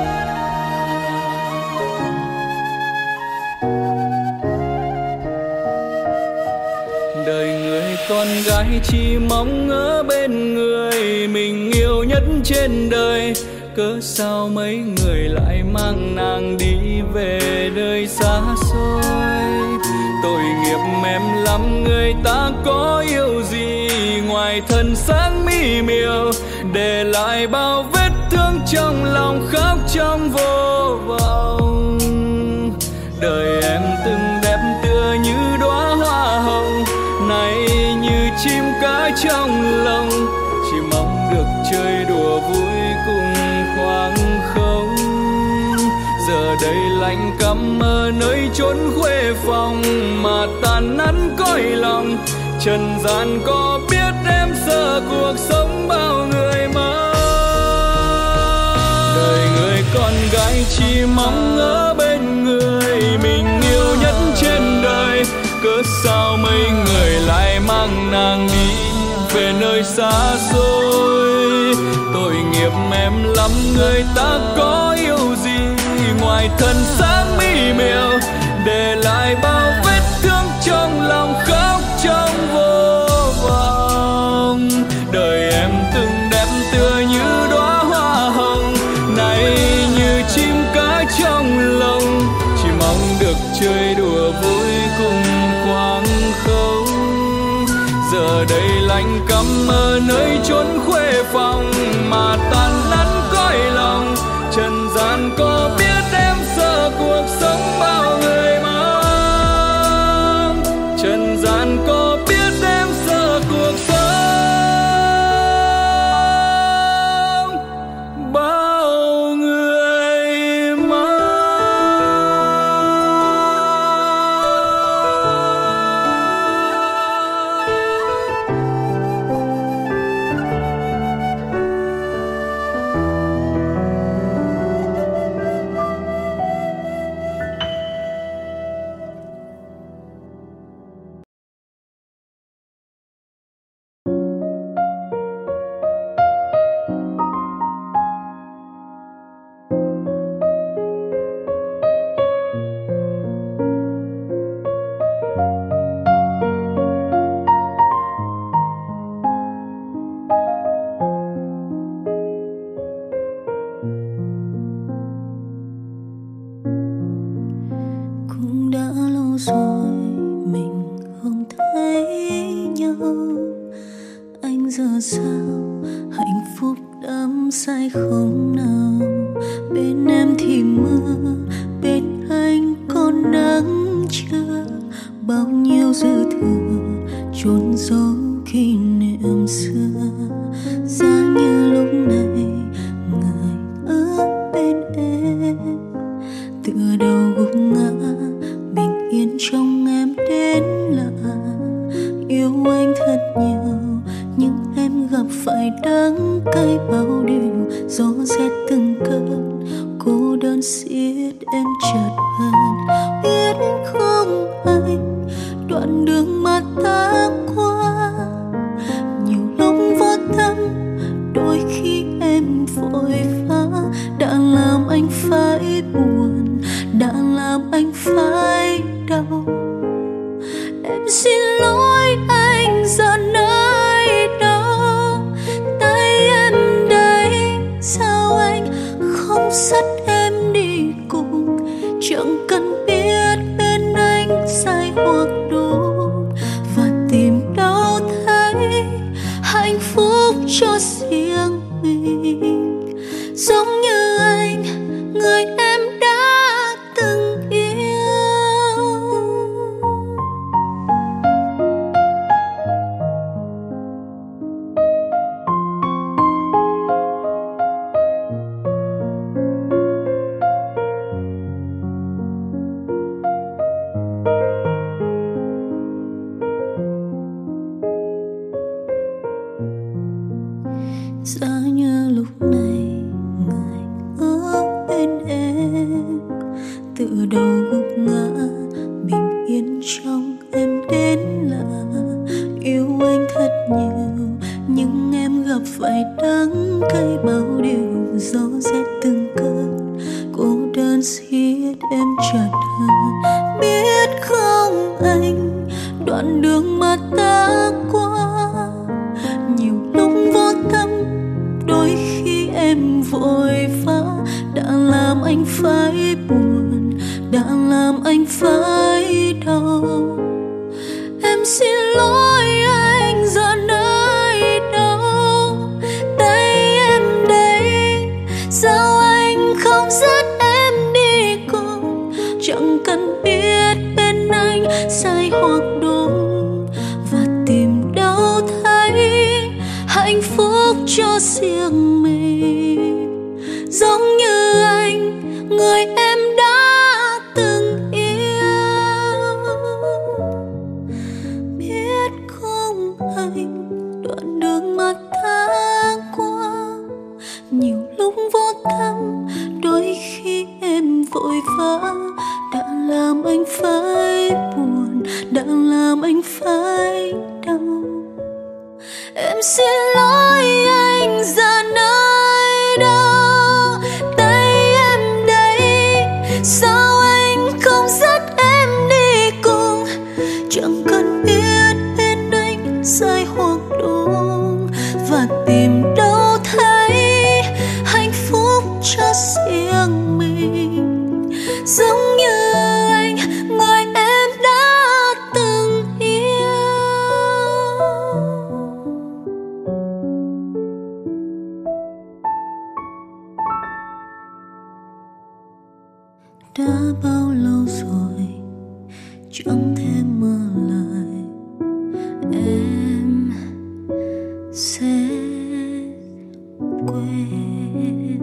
Đời người con gái chỉ mong ở bên người mình yêu nhất trên đời, cớ sao mấy người lại mang nàng đi về nơi xa xôi. Tội nghiệp em lắm, người ta có yêu gì ngoài thân xác mỹ miều, để lại bao vết thương trong lòng khóc trong vô vọng. Đời em từng đẹp tựa như đóa hoa hồng, nay như chim cá trong lòng, chỉ mong được chơi đùa vui cùng khoảng không. Giờ đây lạnh căm ở nơi chốn khuê phòng, mà tàn nắn cõi lòng. Trần gian có biết em sợ cuộc sống bao người mơ. Đời người con gái chỉ mong ở bên người mình yêu nhất trên đời, cớ sao mấy người lại mang nàng đi về nơi xa xôi. Tội nghiệp em lắm, người ta có yêu gì ngoài thân xác mỹ miều, để lại bao vết thương trong lòng khóc trong vô vọng. Đời em từng đẹp tựa như đóa hoa hồng, nay như chim cá trong lòng, chỉ mong được chơi đùa vui cùng khoảng không. Giờ đây lạnh căm ở nơi chốn khuê phòng, mà tàn nắn cõi lòng. Trần gian có biết em sợ cuộc sống bao người mong. Trần gian có biết em sợ cuộc sống bao người mong.
sao hạnh phúc đắm say không nào. Bên em thì mưa, bên anh có nắng chưa, bao nhiêu dư thừa chôn giấu kỷ niệm xưa. Giá như lúc này người ở bên em, tựa đầu gục ngã bình yên trong em đến lạ. Yêu anh thật nhiều nhưng em gặp phải đắng cay bao điều. Gió rét từng cơn cô đơn xiết em chặt hơn. Biết không anh, đoạn đường mà ta qua nhiều lúc vô tâm, đôi khi em vội vã đã làm anh phải buồn, đã làm anh phải đau. Em xin lỗi anh giờ nơi đâu, tay em đây sao anh không dắt em đi cùng. Chẳng cần biết bên anh sai hoặc đúng, và tìm đâu thấy hạnh phúc cho riêng mình. Giống như anh, người em đã từng yêu. Giá như lúc này người ở bên em, tựa đầu gục ngã bình yên trong em đến lạ. Yêu anh thật nhiều nhưng em gặp phải đắng cay bao điều. Gió rét từng cơn cô đơn xiết em chặt hơn. Biết không anh, đoạn đường mà ta qua nhiều lúc vô tâm, đôi khi em vội vã đã làm anh phải buồn, đã làm anh phải đau. Em xin lỗi anh giờ nơi đâu, tay em đây sao anh không dắt em đi cùng. Chẳng cần biết bên anh sai hoặc đúng, và tìm đâu thấy hạnh phúc cho riêng mình. Giống như anh, người em đã từng yêu. Biết không anh, đoạn đường mà ta qua nhiều lúc vô tâm, đôi khi em vội vã đã làm anh phải buồn, đã làm anh phải đau. Em xin lỗi anh giờ nơi đâu, tay em đây sao anh không dắt em đi cùng. Chẳng cần biết bên anh sai hoặc đúng, và tìm đâu thấy hạnh phúc cho riêng mình. Giống như anh, người em đã từng yêu. Đã bao lâu rồi chẳng thể mơ lại em sẽ quên.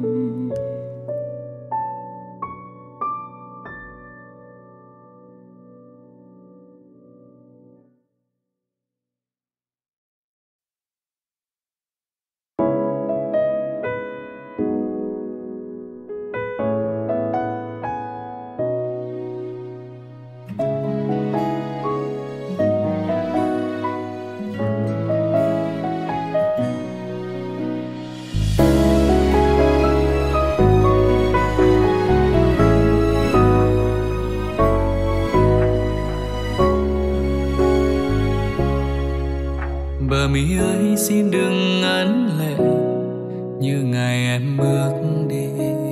Bờ mi ơi xin đừng ngấn lệ như ngày em bước đi.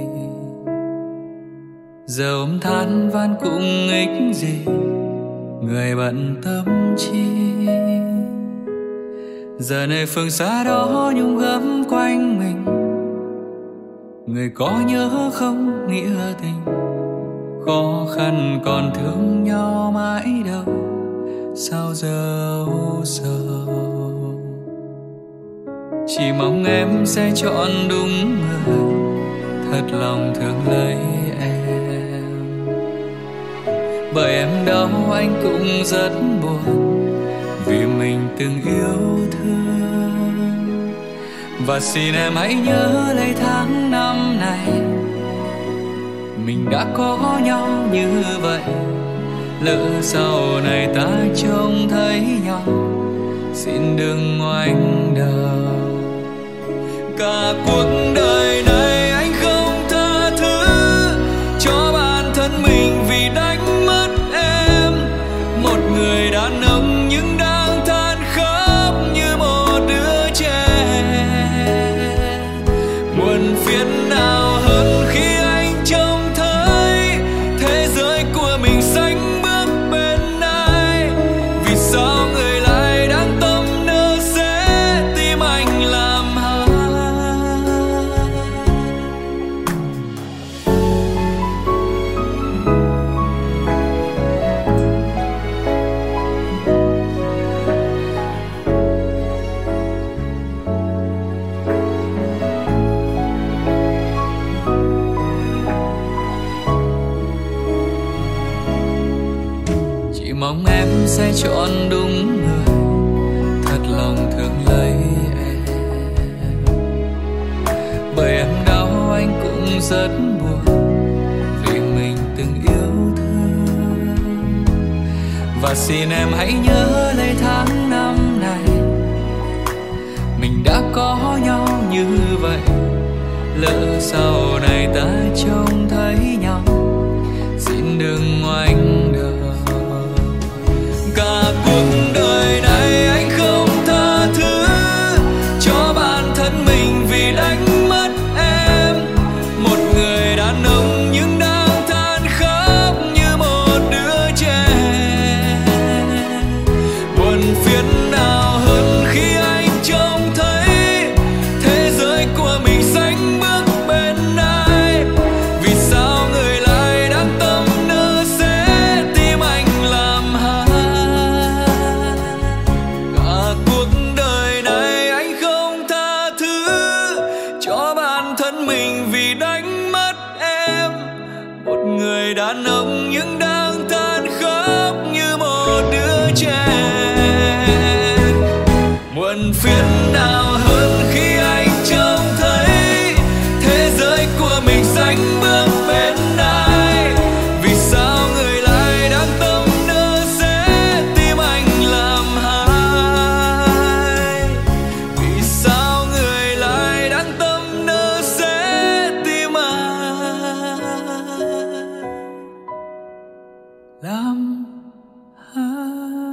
Giờ ôm than van cũng ích gì, người bận tâm chi. Giờ này phương xa đó nhung gấm quanh mình, người có nhớ không nghĩa tình, khó khăn còn thương nhau mãi đâu, sao giờ âu sầu. Chỉ mong em sẽ chọn đúng người, thật lòng thương lấy em. Bởi em đau anh cũng rất buồn, vì mình từng yêu thương. Và xin em hãy nhớ lấy tháng năm này, mình đã có nhau như vậy. Lỡ sau này ta trông thấy nhau, xin đừng ngoảnh đầu. Cả cuộc đời này anh không tha thứ cho bản thân mình vì đánh mất em. Một người đàn ông nhưng đang than khóc như một đứa trẻ. Muộn phiền nào hơn khi anh trông thấy thế giới của mình sánh bước bên ai. Vì sao người lại đang tâm nỡ sẽ tim anh làm hại. Chỉ mong em sẽ chọn đúng người, thật lòng thương lấy em. Bởi em đau anh cũng rất buồn, vì mình từng yêu thương. Và xin em hãy nhớ lấy tháng năm này, mình đã có nhau như vậy. Lỡ sau này ta trông thấy nhau, xin đừng ngoảnh đầu. Cả cuộc đời này anh không tha thứ cho bản thân mình vì đánh mất em. Một người đàn ông nhưng đang than khóc như một đứa trẻ. Buồn phiền nào hơn khi anh trông thấy thế giới của mình sánh bước bên ai. Vì sao người lại đang tâm nỡ sẽ tim anh làm hại. Cả cuộc đời này anh không tha thứ cho bản thân mình vì đánh mất em. Một người đàn ông nhưng đang than khóc như một đứa trẻ. Muộn phiền nào hơn khi anh trông thấy thế giới của mình sánh bước bên ai. Vì sao người lại đang tâm nỡ sẽ tim anh làm hại. Vì sao người lại đang tâm nỡ sẽ tim anh làm hại.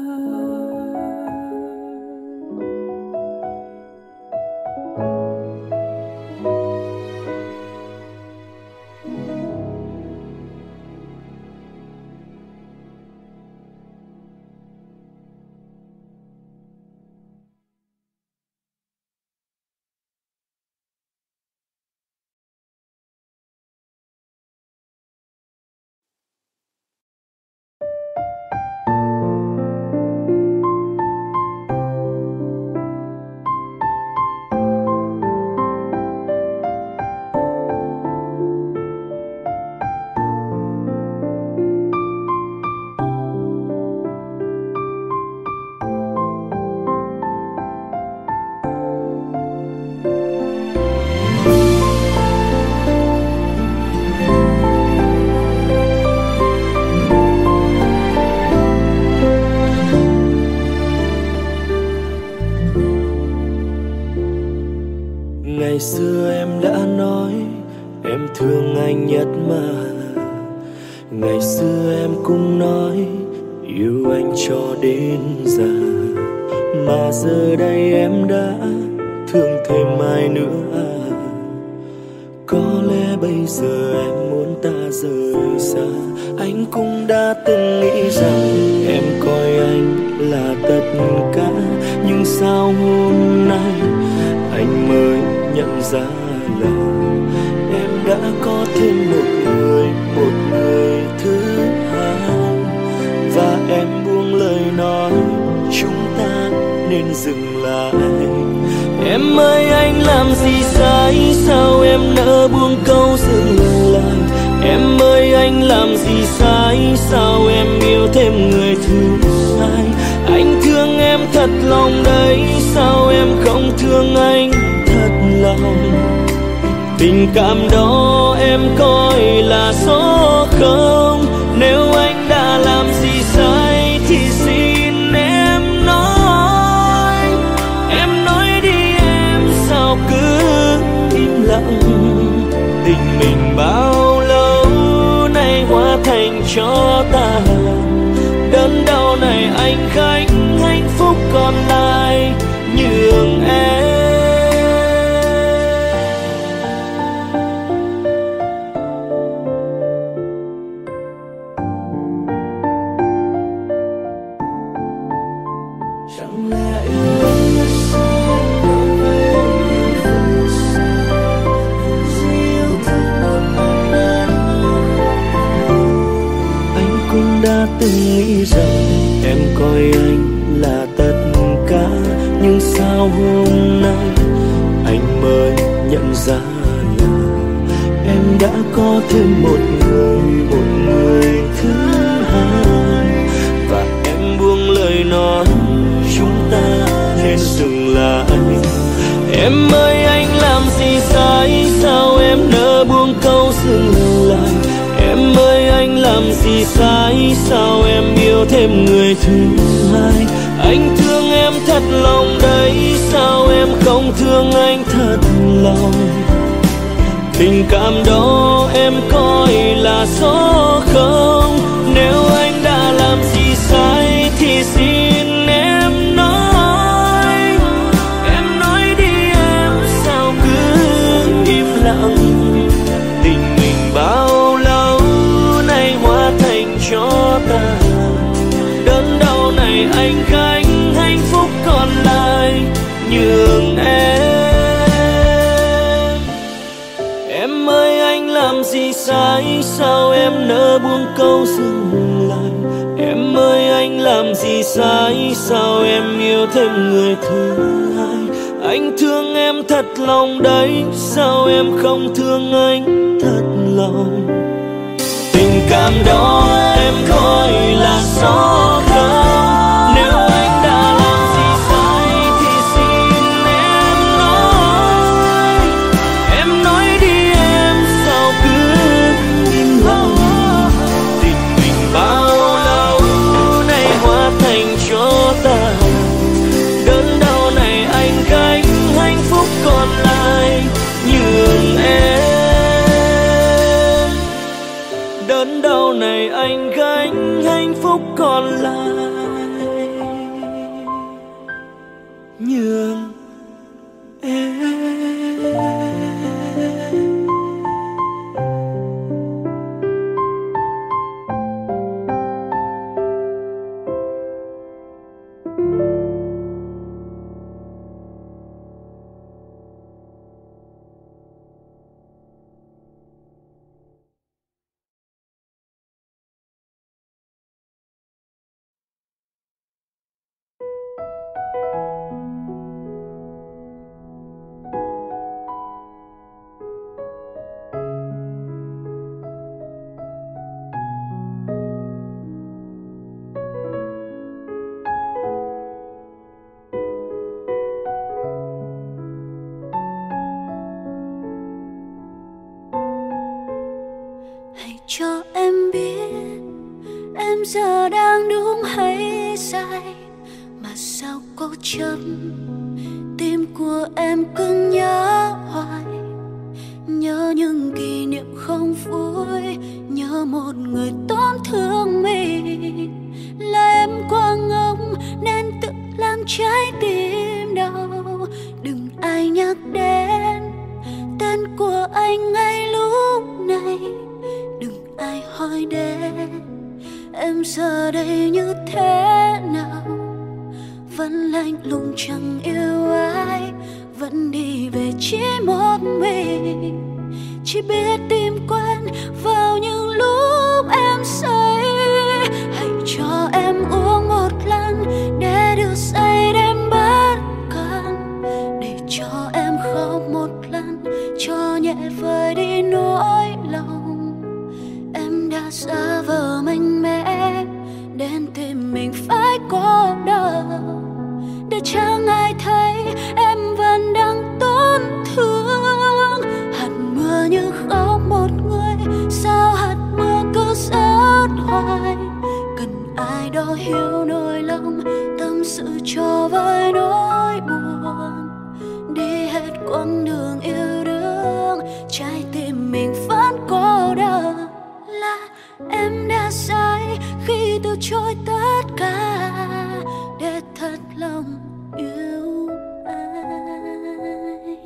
Ngày xưa em đã nói em thương anh nhất mà. Ngày xưa em cũng nói yêu anh cho đến già. Mà giờ đây em đã thương thêm ai nữa à. Có lẽ bây giờ em muốn ta rời xa. Anh cũng đã từng nghĩ rằng em coi anh là tất cả. Nhưng sao hôm nên dừng lại. Em ơi anh làm gì sai, sao em nỡ buông câu dừng lại. Em ơi anh làm gì sai, sao em yêu thêm người thứ hai. Anh thương em thật lòng đấy, sao em không thương anh thật lòng. Tình cảm đó em coi là số không. Nếu anh đã làm gì sai thì xin em nói. Em nói đi em, sao cứ im lặng. Tình mình bao lâu nay hóa thành cho tàn. Đớn đau này anh gánh, hạnh phúc còn lại nhường em. Chẳng lẽ yêu anh là sai, đối với em yêu vẫn sai. Vì yêu thương một người đàn ông. Anh cũng đã từng nghĩ rằng em coi anh là tất cả, nhưng sao hôm nay anh mới nhận ra là em đã có thêm một người thứ hai. Và em buông lời nói chúng ta nên dừng lại. Em ơi anh làm gì sai, sao em nỡ buông câu dừng lại. Em ơi anh làm gì sai, sao em yêu thêm người thứ hai. Anh thương em thật lòng đấy, sao em không thương anh thật lòng. Tình cảm đó em coi là số không. Nếu anh đã làm gì sai thì xin em nói. Em nói đi em, sao cứ im lặng. Tình mình bao lâu nay hóa thành cho tàn. Đớn đau này anh gánh, hạnh phúc còn lại nhường em. Em ơi anh làm gì sai, sao em nỡ buông câu dừng lại. Em ơi anh làm gì sai, sao em yêu thêm người thứ hai. Anh thương em thật lòng đấy, sao em không thương anh thật lòng. Tình cảm đó em coi là số không. Nếu anh đã làm gì sai thì xin em nói. Em nói đi em, sao cứ im lặng. Tình mình bao lâu nay hóa thành cho tàn. Đớn đau này anh gánh, hạnh phúc còn lại nhường em. Đớn đau này anh gánh, hạnh phúc còn lại nhường em.
Hãy cho em biết em giờ đang đúng hay sai, mà sao cố chấp tim của em cứ nhớ hoài. Nhớ những kỷ niệm không vui, nhớ một người tổn thương mình. Là em quá ngốc nên tự làm trái tim đau. Đừng ai nhắc đến tên của anh ngay lúc này. Đừng ai hỏi đến em giờ đây như thế nào. Vẫn lạnh lùng chẳng yêu ai, vẫn đi về chỉ một mình. Chỉ biết tìm quên vào những lúc em say. Hãy cho em uống một lần để được say đêm bay. ai đó hiểu nỗi lòng tâm sự cho với nỗi buồn. Đi hết quãng đường yêu đương, trái tim mình vẫn cô đơn. Là em đã sai khi từ chối tất cả để thật lòng yêu ai.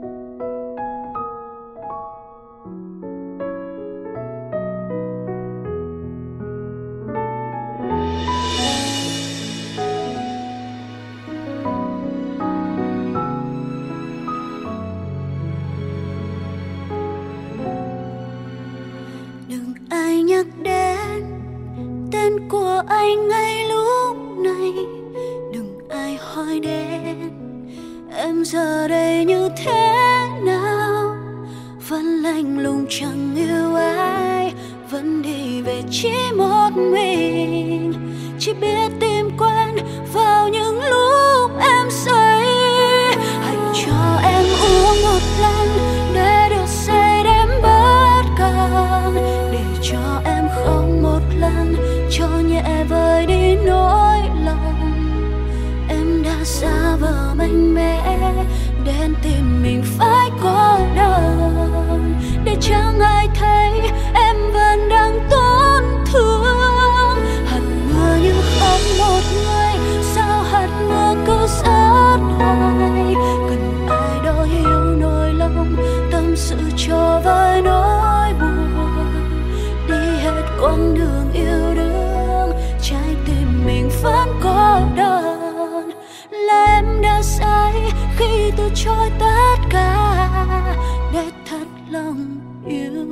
Đừng ai nhắc đến tên của anh ngay lúc này, đừng ai hỏi đến em giờ đây như thế nào. Vẫn lạnh lùng chẳng yêu ai, vẫn đi về chỉ một mình, chỉ biết tìm quên vào những lúc em say. Hãy cho em uống một lần để được say đến bất cần, để cho em khóc một lần cho nhẹ vơi đi nỗi lòng. Em đã xa vờ mạnh mẽ đến tìm mình phải cô đơn, để chẳng ai thấy em vẫn đang tổn thương. Hạt mưa như không một người, sao hạt mưa cứ rớt hoài. Cần ai đó hiểu nỗi lòng tâm sự cho với nỗi buồn. Đi hết quãng đường yêu đương, trái tim mình vẫn cô đơn. Là em đã sai khi từ chối tất cả để thật lòng yêu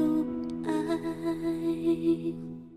ai.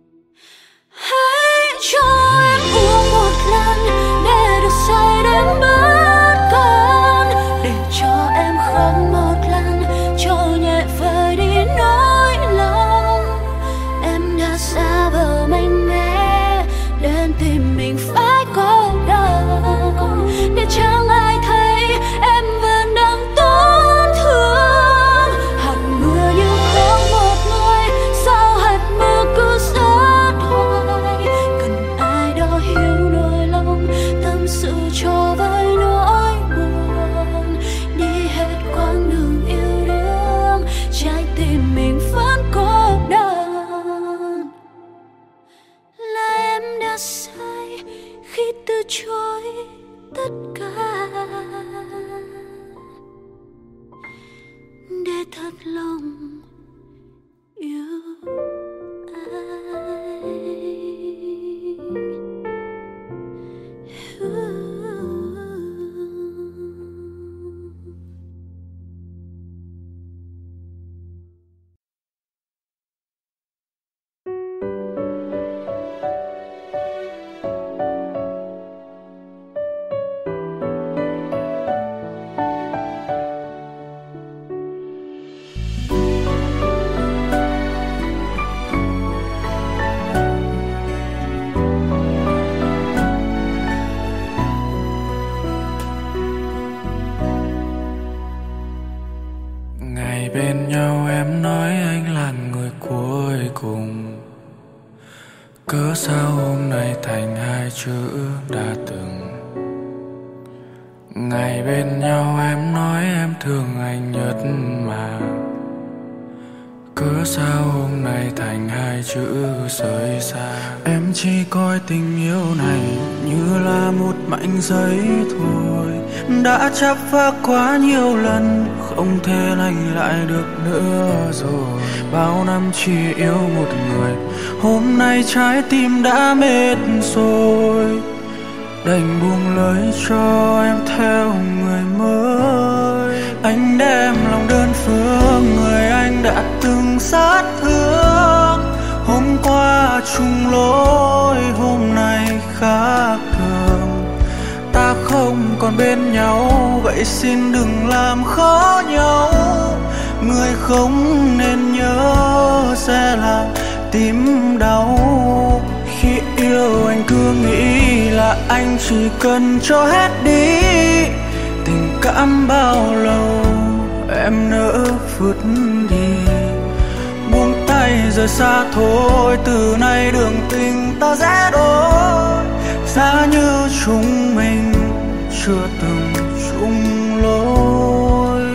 Hãy cho em uống một lần để được say đến bất cần, để cho em khóc một lần cho nhẹ vơi đi nỗi lòng. Em đã xa vờ mạnh mẽ đến tìm mình phải cô đơn, để chẳng ai thấy em vẫn đang tổn thương. Hạt mưa như không một người, sao hạt mưa cứ rớt hoài. Cần ai đó hiểu nỗi lòng tâm sự cho với nỗi buồn. Đi hết quãng đường yêu đương, trái tim mình vẫn cô đơn. Là em đã sai khi từ chối tất cả để thật lòng yêu ai.
Ngày bên nhau em nói anh là người cuối cùng, cớ sao hôm nay thành hai chữ đã từng. Ngày bên nhau em nói em thương anh nhất mà, cớ sao hôm nay thành hai chữ rời xa. Em chỉ coi tình yêu này như là một mảnh giấy thôi, đã chắp vá quá nhiều lần, không thể lành lại được nữa rồi. Bao năm chỉ yêu một người, hôm nay trái tim đã mệt rồi, đành buông lời cho em theo người mới. Anh đem lòng đơn phương người anh đã từng sát thương, hôm qua chung lối hôm nay khác thường. Ta không còn bên nhau, vậy xin đừng làm khó nhau. Người không nên nhớ sẽ làm tim đau. Khi yêu anh cứ nghĩ là anh chỉ cần cho hết đi, tình cảm bao lâu em nỡ vứt đi. Buông tay rời xa thôi, từ nay đường tình ta rẽ đôi. đôi, giá như chúng mình chưa từng chung lối.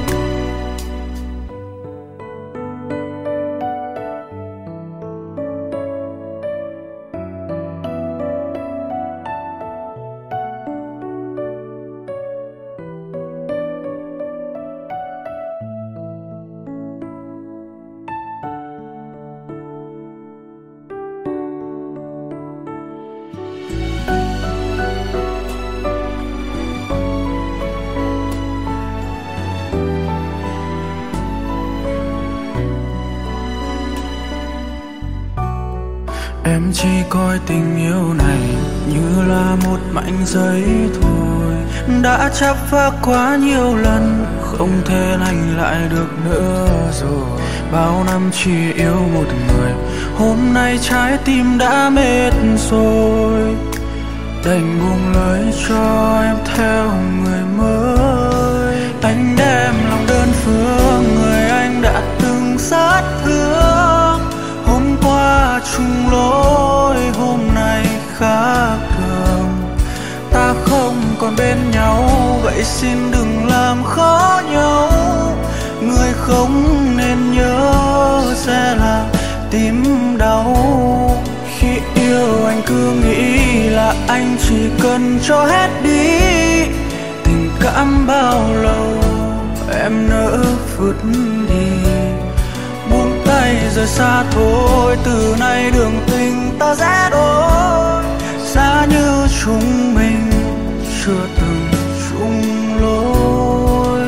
Em chỉ coi tình yêu này như là một mảnh giấy thôi, đã chắp vá quá nhiều lần, không thể lành lại được nữa rồi. Bao năm chỉ yêu một người, hôm nay trái tim đã mệt rồi, đành buông lời cho em theo người mới. Anh đem lòng đơn phương người anh đã từng sát thương, hôm qua chung lối hôm nay khác thường. Ta không còn bên nhau, vậy xin đừng làm khó nhau. Người không nên nhớ sẽ là tim đau. Khi yêu anh cứ nghĩ là anh chỉ cần cho hết đi, tình cảm bao lâu em nỡ vứt đi. Buông tay rời xa thôi, từ nay đường tình ta sẽ đôi, giá như chúng mình chưa từng chung lối.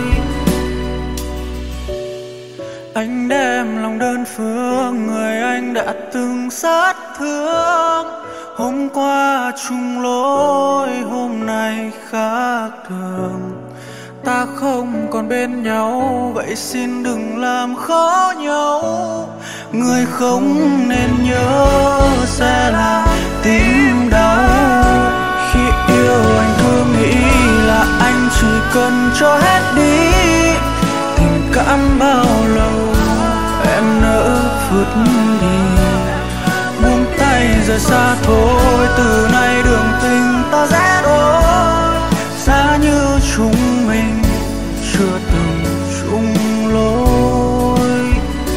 Anh đem lòng đơn phương người anh đã từng sát thương, hôm qua chung lối hôm nay khác thường. Ta không còn bên nhau, vậy xin đừng làm khó nhau. Người không nên nhớ sẽ là tim đau. Khi yêu anh cứ nghĩ là anh chỉ cần cho hết đi, tình cảm bao lâu em nỡ vứt đi. Buông tay rời xa thôi, từ nay đường tình ta sẽ đôi, giá như chúng mình chưa từng chung lối,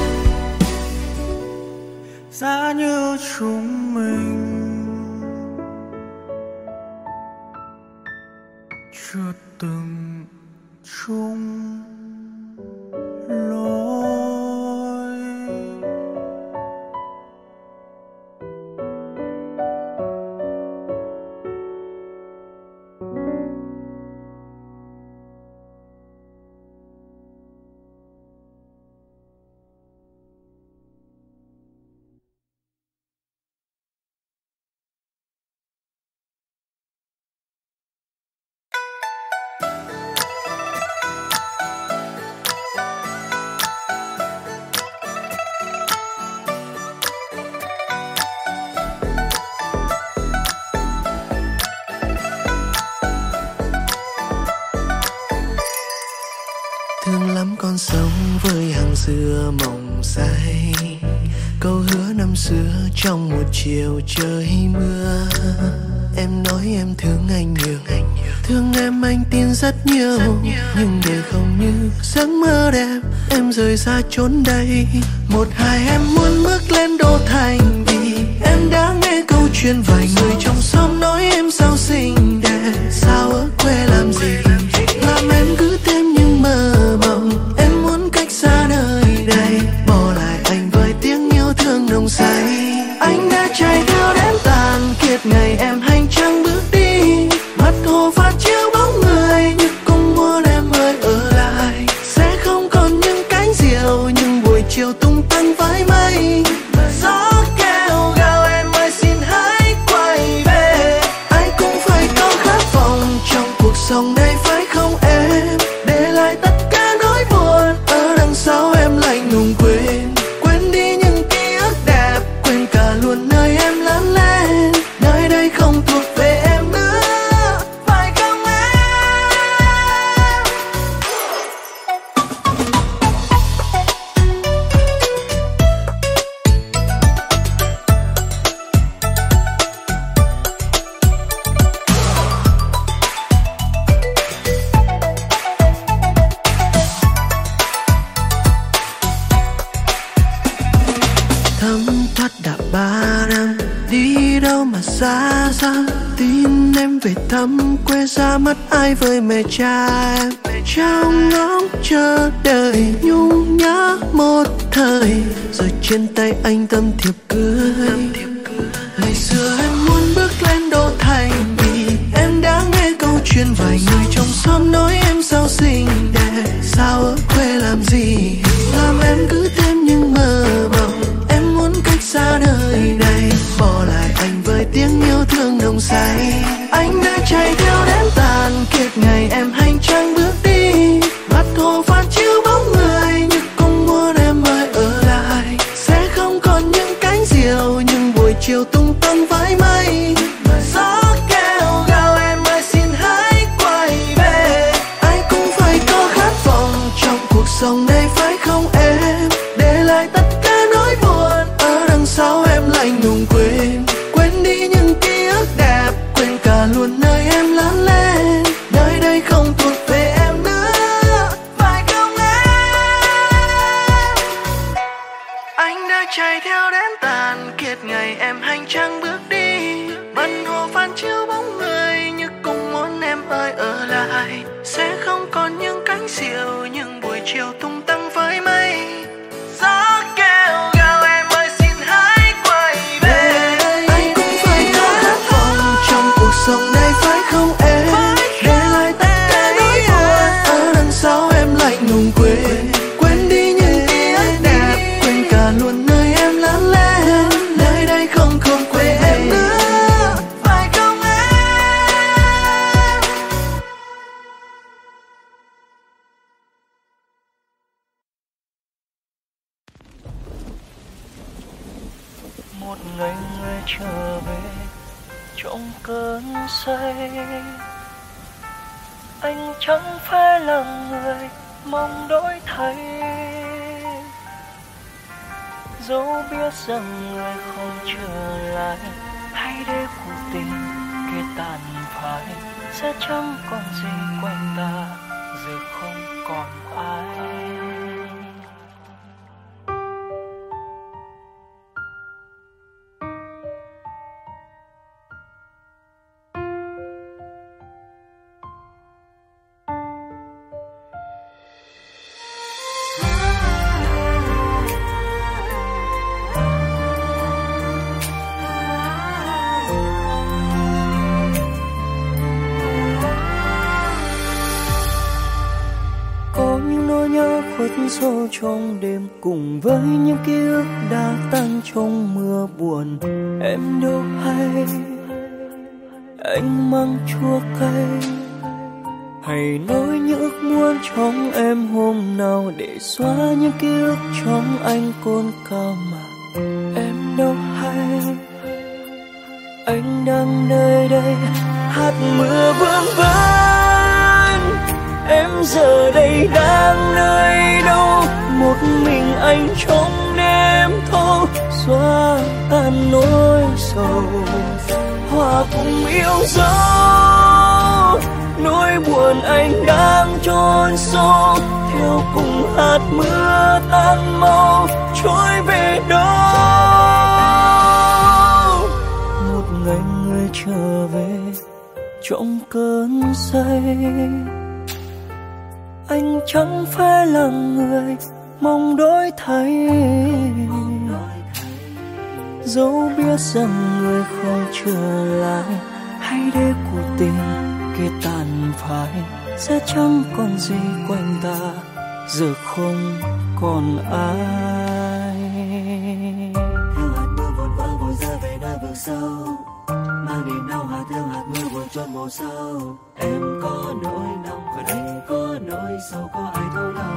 giá như chúng mình chưa từng chung lối.
Thương lắm con sống với hàng xưa mộng say, câu hứa năm xưa trong một chiều trời mưa. Em nói em thương anh nhiều, thương em anh tin rất nhiều, nhưng đời không như giấc mơ đẹp. Em rời xa chốn đây, một hai em muốn bước lên đô thành, vì em đã nghe câu chuyện vài người trong xóm nói em sao xinh đẹp, sao ở quê làm gì làm em cứ thêm những mơ mộng. Em muốn cách xa nơi đây, bỏ lại anh với tiếng yêu thương nồng say. Anh đã chạy theo đến tàn kiệt ngày em hành trang bước đi, mặt hồ phản chiếu bóng người nhưng cũng muốn em ơi ở lại. Sẽ không còn những cánh diều, những buổi chiều tung tăng với mây. Gió kêu gào em ơi xin hãy quay về, ai cũng phải có khát vọng trong cuộc sống này phải không em? Để lại tất cả nỗi buồn ở đằng sau em lạnh lùng quên, quên đi những ký ức đẹp, quên cả luôn nơi em lớn lên. Nơi đây không thuộc về em nữa, phải không em? tin em về thăm quê ra mắt ai với mẹ cha em. Trong ngóng chờ đợi nhung nhớ một thời, rồi trên tay anh tấm thiệp cưới. Ngày xưa em muốn bước lên đô thành vì em đã nghe câu chuyện vài người trong xóm nói em sao xinh đẹp, sao ở quê làm gì, làm em cứ thêm những mơ mộng. Em muốn cách xa đời này, bỏ lại anh với tiếng yêu thương nồng say. Anh đã chạy theo đến tàn kiệt ngày em hành trang bước đi, mặt hồ phản chiếu bóng người nhưng cũng muốn em ơi ở lại. Sẽ không còn những cánh diều nhưng buổi chiều tung tăng với mây. Gió kêu gào em ơi xin hãy quay về. Ai cũng phải có khát vọng trong cuộc sống này phải không em? Để lại tất cả nỗi buồn ở đằng sau em lạnh lùng quên. Quên đi những ký ức đẹp, quên cả luôn nơi em lớn lên. Nơi đây không thuộc về em nữa, phải không em? Anh đã chạy theo đến tàn kiệt ngày em hành trang bước đi, mặt hồ phản chiếu bóng người như cũng muốn em ơi ở lại. Sẽ không còn những cánh diều nhưng buổi chiều tung tăng với mây. Gió kêu gào em ơi xin hãy quay về. Anh cũng phải có khát vọng trong cuộc sống này phải không em? Để lại tất cả nỗi buồn ở đằng sau em lạnh lùng quên. Quên đi những ký ức đẹp, quên cả luôn nơi em lớn lên. Nơi đây không quê em nữa, phải không em?
Một ngày người trở về trong cơn say, anh chẳng phải là người mong đổi thay. Dẫu biết rằng người không trở lại, hãy để cuộc tình kia tàn phai. Sẽ chẳng còn gì quanh ta, giờ không còn ai. Khuất sâu trong đêm cùng với những ký ức đã tan trong mưa buồn. Em đâu hay anh mang chua cay, hay nỗi những ước muốn trong em hôm nào để xóa những ký ức trong anh cồn cao mà. Em đâu hay anh đang nơi đây hạt mưa vương vấn. Em giờ đây đang nơi đâu? Một mình anh trong đêm thâu, xóa tan nỗi sầu, hòa cùng yêu dấu. Nỗi buồn anh đang chôn sâu, theo cùng hạt mưa tan mau, trôi về đâu? Một ngày người trở về trong cơn say, anh chẳng phải là người mong đổi thay. Dẫu biết rằng người không trở lại, hãy để cuộc tình kia tàn phai. Sẽ chẳng còn gì quanh ta, giờ không còn ai.
Theo hạt mưa vụn vỡ vội rơi về nơi vực sâu, mang niềm đau hạt theo hạt mưa vụn chôn mồ sâu. Em có nỗi lòng và anh có nỗi sâu, có ai thấu đâu.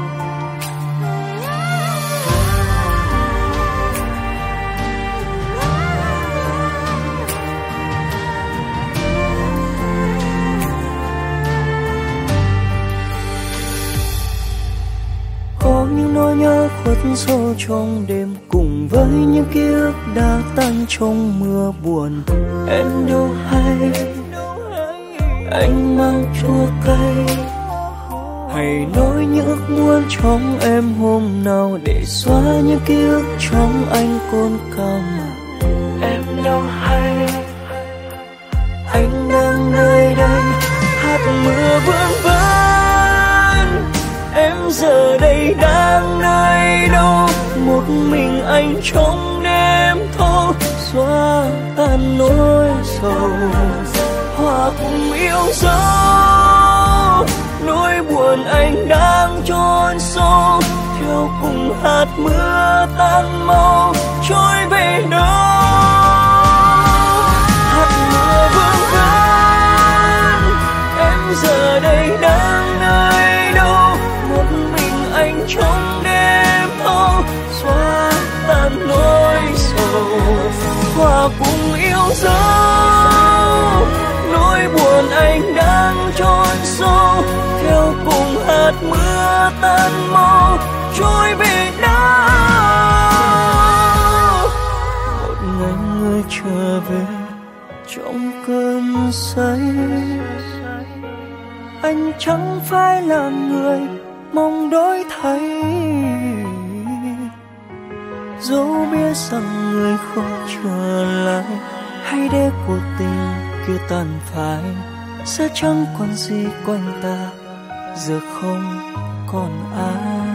Có những nỗi nhớ khuất sâu trong đêm cùng với những ký ức đã tan trong mưa buồn. Em đâu hay anh mang chua cay, hay nói những ước muốn trong em hôm nào để xóa những ký ức trong anh cồn cao mà. Em đâu hay anh đang nơi đây, hạt mưa vương vấn. Em giờ đây đang nơi đâu, một mình anh trong đêm thâu, xóa tan nỗi sầu, hòa cùng yêu dấu. Nỗi buồn anh đang chôn sâu, theo cùng hạt mưa tan mau, trôi về đâu. Hạt mưa vương vấn, em giờ đây đang nơi đâu, một mình anh trong đêm thâu, xóa tan nỗi sầu, hòa cùng yêu dấu. Nỗi buồn anh đang chôn sâu, theo cùng hạt mưa tan mau, trôi về đâu. Một ngày người trở về trong cơn say, anh chẳng phải là người mong đổi thay. Dẫu biết rằng người không trở lại, hay để cuộc tình kia tàn phai, sẽ chẳng còn gì quanh ta, giờ không còn ai.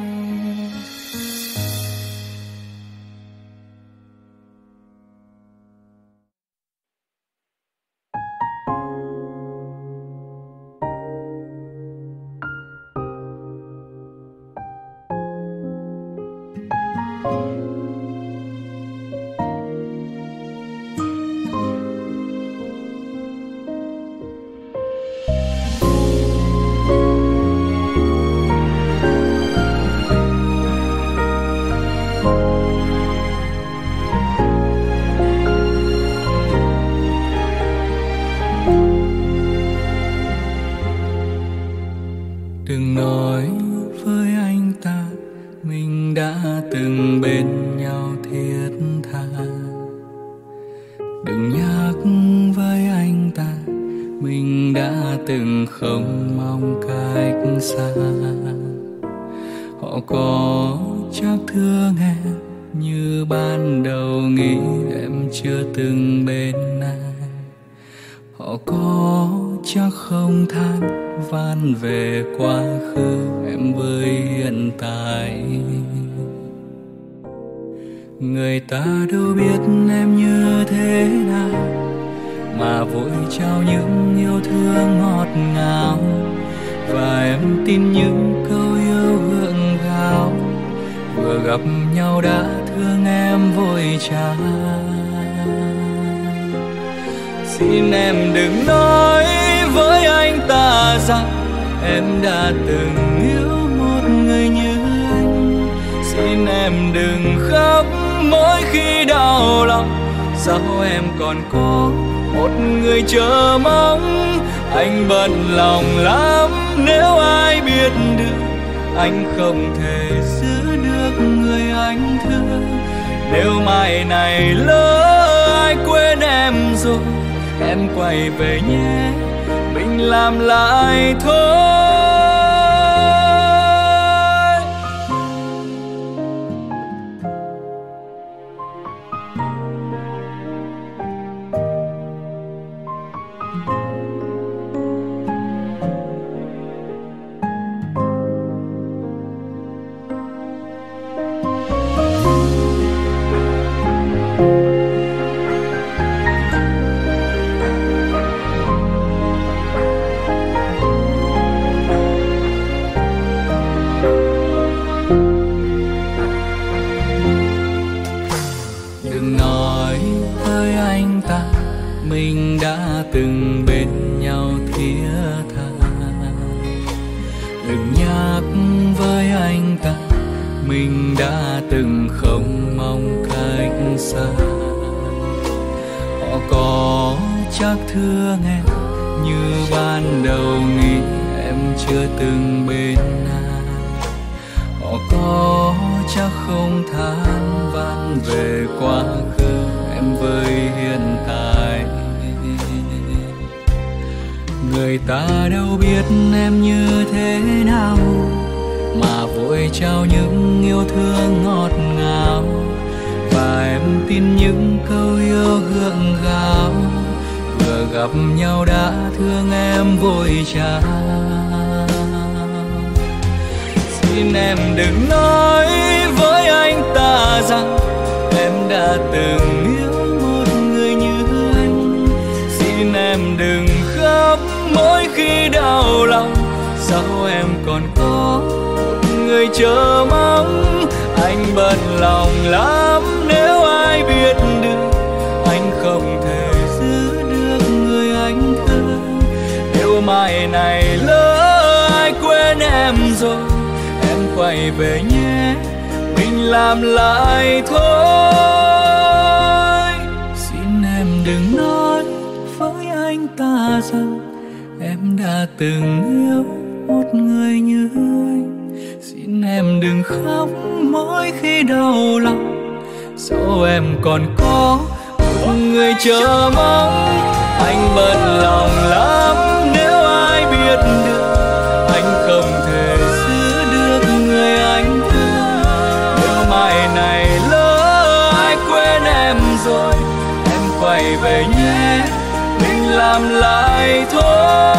Đừng nói với anh ta mình đã từng bên nhau thiết tha. Đừng nhắc với anh ta mình đã từng không mong cách xa. Họ có chắc thương em như ban đầu nghĩ em chưa từng bên ai. Họ có chắc không than van về quá khứ em với hiện tại. Người ta đâu biết em như thế nào mà vội trao những yêu thương ngọt ngào, và em tin những câu yêu gượng gạo. Vừa gặp nhau đã thương em vội trả. Xin em đừng nói với anh ta rằng em đã từng yêu một người như anh. Xin em đừng khóc mỗi khi đau lòng, sao em còn có một người chờ mong. Anh bận lòng lắm nếu ai biết được anh không thể giữ được người anh thương. Nếu mai này lỡ ai quên em rồi, em quay về nhé, mình làm lại thôi. Đừng nói với anh ta mình đã từng bên nhau thiết tha. Đừng nhắc với anh ta mình đã từng không mong cách xa. Họ có chắc thương em như ban đầu nghĩ em chưa từng bên ai. Họ có chắc không than van về quá khứ em với hiện tại. Người ta đâu biết em như thế nào mà vội trao những yêu thương ngọt ngào, và em tin những câu yêu gượng gạo. Vừa gặp nhau đã thương em vội trả. Xin em đừng nói với anh ta rằng em đã từng yêu một người như anh. Xin em đừng khóc mỗi khi đau lòng, sao em còn có người chờ mong. Anh bận lòng lắm nếu ai biết được anh không thể giữ được người anh thương. Nếu mai này lỡ ai quên em rồi, em quay về nhé, mình làm lại thôi. Xin em đừng nói với anh ta rằng em đã từng yêu một người như anh. Xin em đừng khóc mỗi khi đau lòng, sao em còn có một người chờ mong. Anh bận lòng lắm nếu ai biết được anh không thể giữ được người anh thương. Nếu mai này lỡ ai quên em rồi, em quay về nhé, mình làm lại thôi.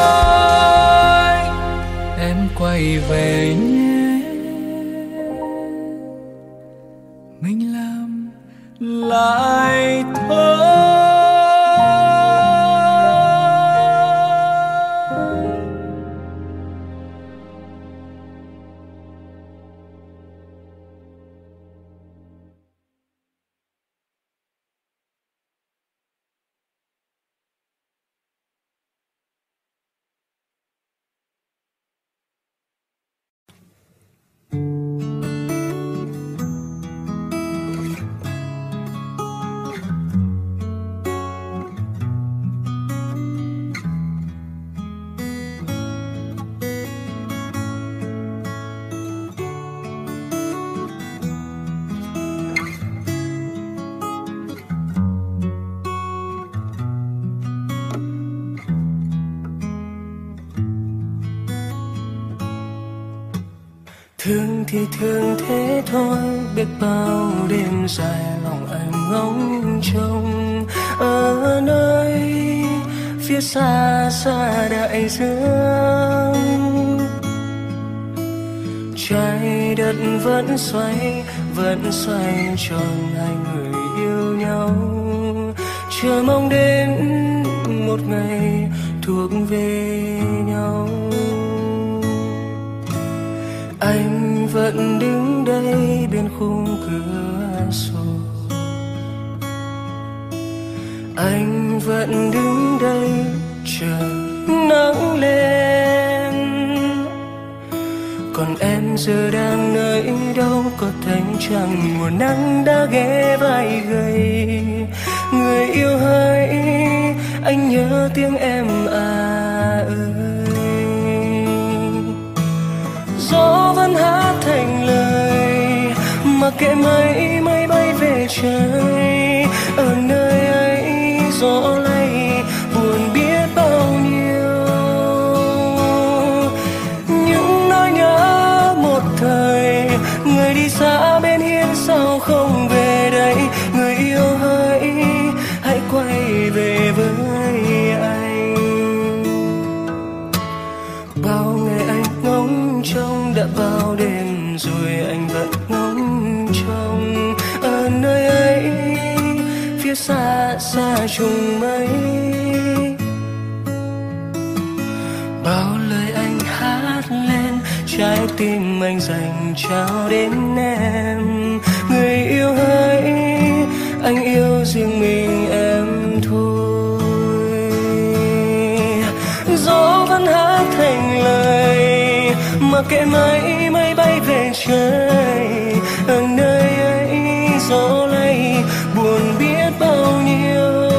Em quay về nhé, mình làm lại thôi.
Thương thì thương thế thôi, biết bao đêm dài lòng anh ngóng trông ở nơi phía xa xa đại dương. Trái đất vẫn xoay tròn hai người yêu nhau, chờ mong đến một ngày thuộc về nhau. Anh vẫn đứng đây bên khung cửa sổ, anh vẫn đứng đây chờ nắng lên. Còn em giờ đang nơi đâu, có thấy chẳng mùa nắng đã ghé vai gầy. Người yêu hỡi, anh nhớ tiếng em à ơi. Gió vẫn hát thành lời, mặc kệ mây mây bay về trời. Ở nơi ấy gió lay buồn biết bao nhiêu, những nỗi nhớ một thời. Người đi xa bên hiên sao không về đây. Người yêu hỡi, hãy quay về với anh. Bao ngày anh ngóng trông, đã bao đêm rồi anh vẫn ngóng trông. Ở nơi ấy phía xa xa trùng mây, bao lời anh hát lên, trái tim anh dành trao đến em. Người yêu hỡi, anh yêu riêng mình em thôi. Gió vẫn hát thành lời, mặc kệ mây mây bay về trời. Ở nơi ấy gió lay buồn biết bao nhiêu,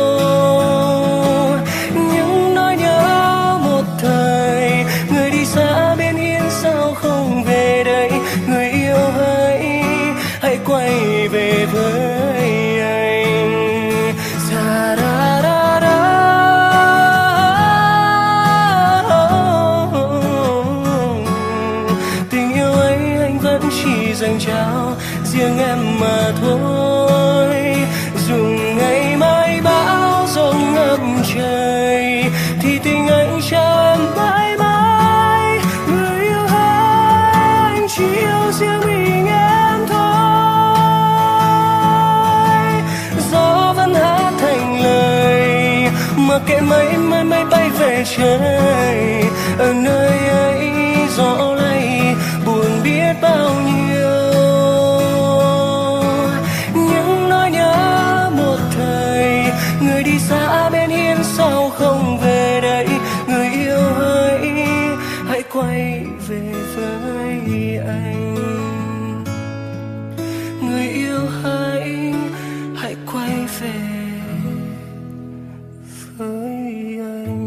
những nỗi nhớ một thời. Người đi xa bên hiên sao không về đây. Người yêu hỡi, hãy quay về với anh. Sa ra ra ra. Tình yêu ấy anh vẫn chỉ dành trao riêng em mà thôi.
em mãi mãi bay về trời. Ở nơi ấy gió lay buồn biết bao nhiêu, những nỗi nhớ một thời. Người đi xa bên hiên sao không về đây, người yêu hãy quay về với anh. Người yêu hãy quay về với anh.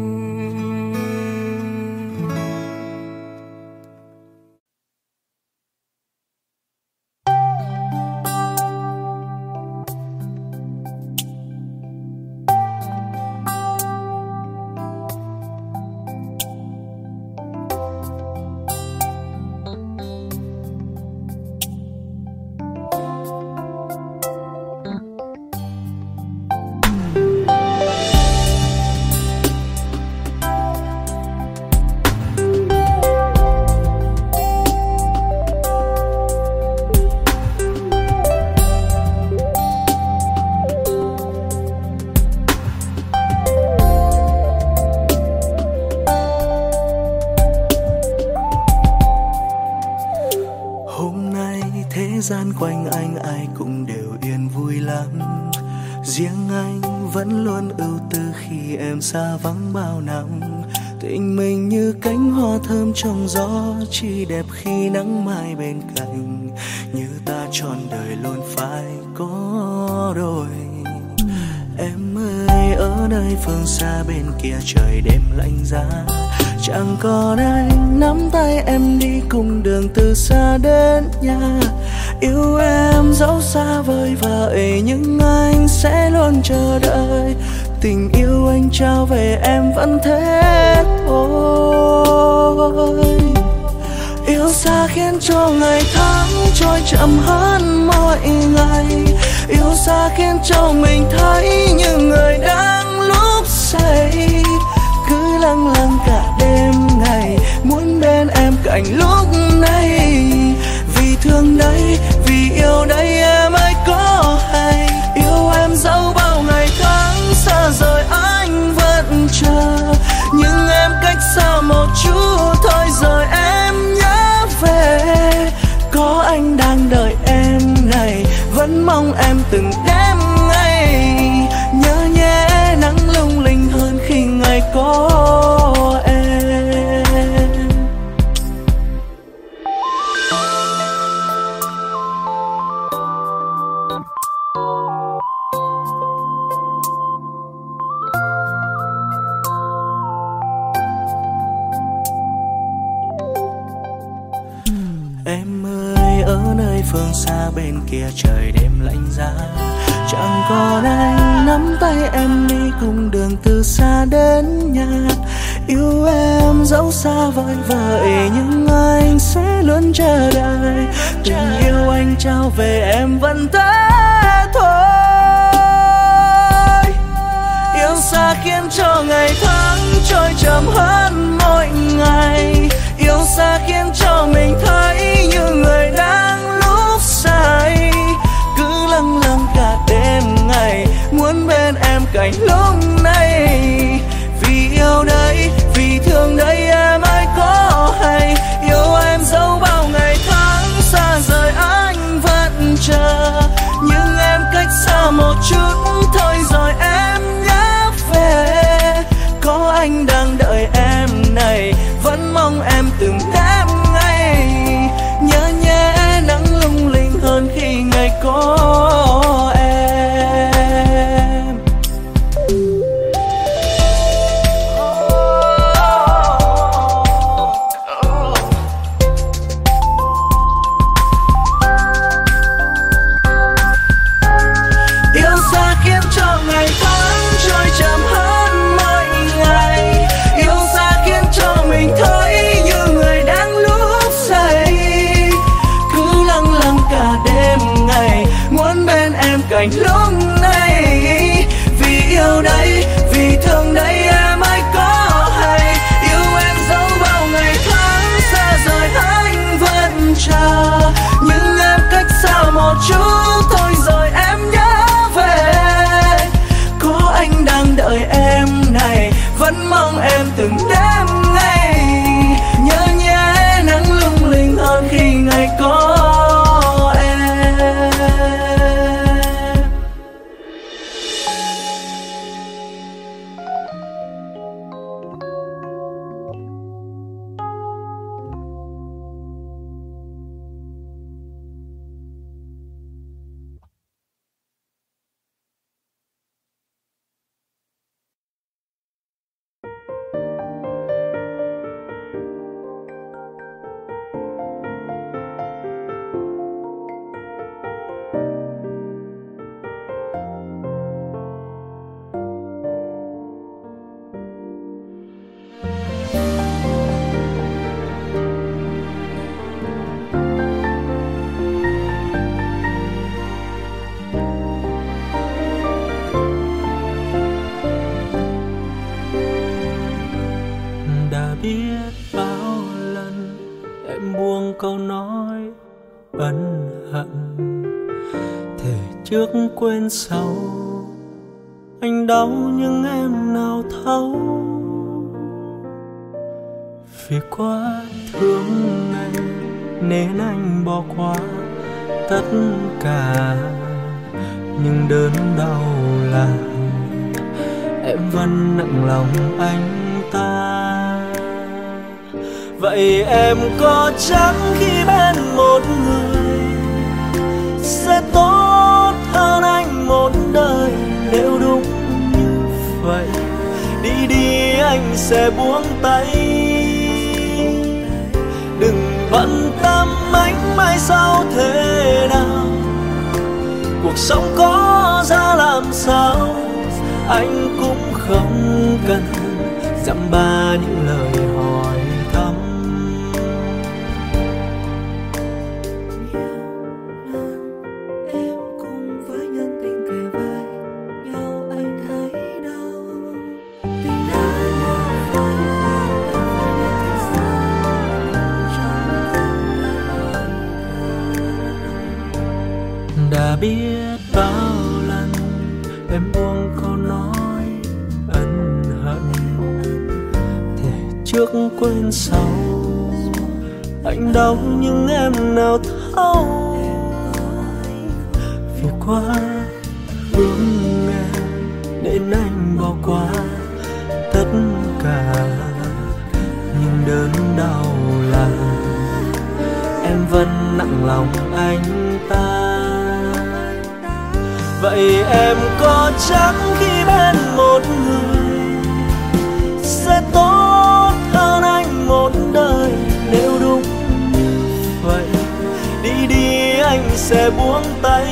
Gian quanh anh ai cũng đều yên vui lắm, riêng anh vẫn luôn ưu tư khi em xa vắng bao năm. Tình mình như cánh hoa thơm trong gió, chỉ đẹp khi nắng mai bên cạnh, như ta trọn đời luôn phải có đôi. Em ơi ở nơi phương xa bên kia trời đêm lạnh giá, chẳng còn anh nắm tay em đi cùng đường từ xa đến nhà. Yêu em dẫu xa vời vợi nhưng anh sẽ luôn chờ đợi. Tình yêu anh trao về em vẫn thế thôi. Yêu xa khiến cho ngày tháng trôi chậm hơn mỗi ngày. Yêu xa khiến cho mình thấy như người đang lúc say. Cứ lâng lâng cả đêm ngày muốn bên em cạnh lúc này. Vì thương đấy, vì yêu đấy em ơi có hay. Yêu em dẫu bao ngày tháng xa rời anh vẫn chờ. Nhưng em cách xa một chút thôi rồi em nhớ về. Có anh đang đợi em này, vẫn mong em từng đêm ngày. Nhớ nhé nắng lung linh hơn khi ngày có em. Em ơi ở nơi phương xa bên kia trời đêm lạnh giá, chẳng còn anh nắm tay em đi cùng đường từ xa đến nhà. Yêu em dẫu xa vời vợi nhưng anh sẽ luôn chờ đợi. Tình yêu anh trao về em vẫn thế thôi. Yêu xa khiến cho ngày tháng trôi chậm hơn mỗi ngày. Yêu xa khiến cho mình thấy như người đang lúc say. Cứ lâng lâng cả đêm ngày muốn bên em cạnh lúc này. Vì yêu đấy, vì thương đấy em ơi có hay. Yêu em dẫu bao ngày tháng xa rời anh vẫn chờ. Nhưng em cách xa một chút thôi rồi em nhớ về. Có anh đang đợi em
vẫn mong em từng đêm ngày. Nhớ nhé nắng lung linh hơn khi ngày có em.
Đã biết bao lần em buông câu nói ân hận, thề trước quên sau. Anh đau nhưng em nào thấu, vì quá thương anh nên anh bỏ qua tất cả. Nhưng đớn đau là em vẫn nặng lòng anh ta. Vậy em có chắc khi bên một người sẽ tốt hơn anh một đời? Nếu đúng như vậy, đi đi anh sẽ buông tay. Đừng bận tâm anh mai sau thế nào, cuộc sống có ra làm sao. Anh cũng không cần dăm ba những lời hỏi thăm.
Em cùng với nhân tình kề vai nhau, anh thấy đau. Tình đã như vậy, em phải biết vì sao trong
Đã biết bao lần em buông câu nói ân hận, thề trước quên sau. Anh đau nhưng em nào thấu, vì quá thương em nên anh bỏ qua tất cả. Nhưng đớn đau là em vẫn nặng lòng anh ta. Vậy em có chắc khi bên một người sẽ tốt hơn anh một đời? Nếu đúng như vậy, đi đi anh sẽ buông tay.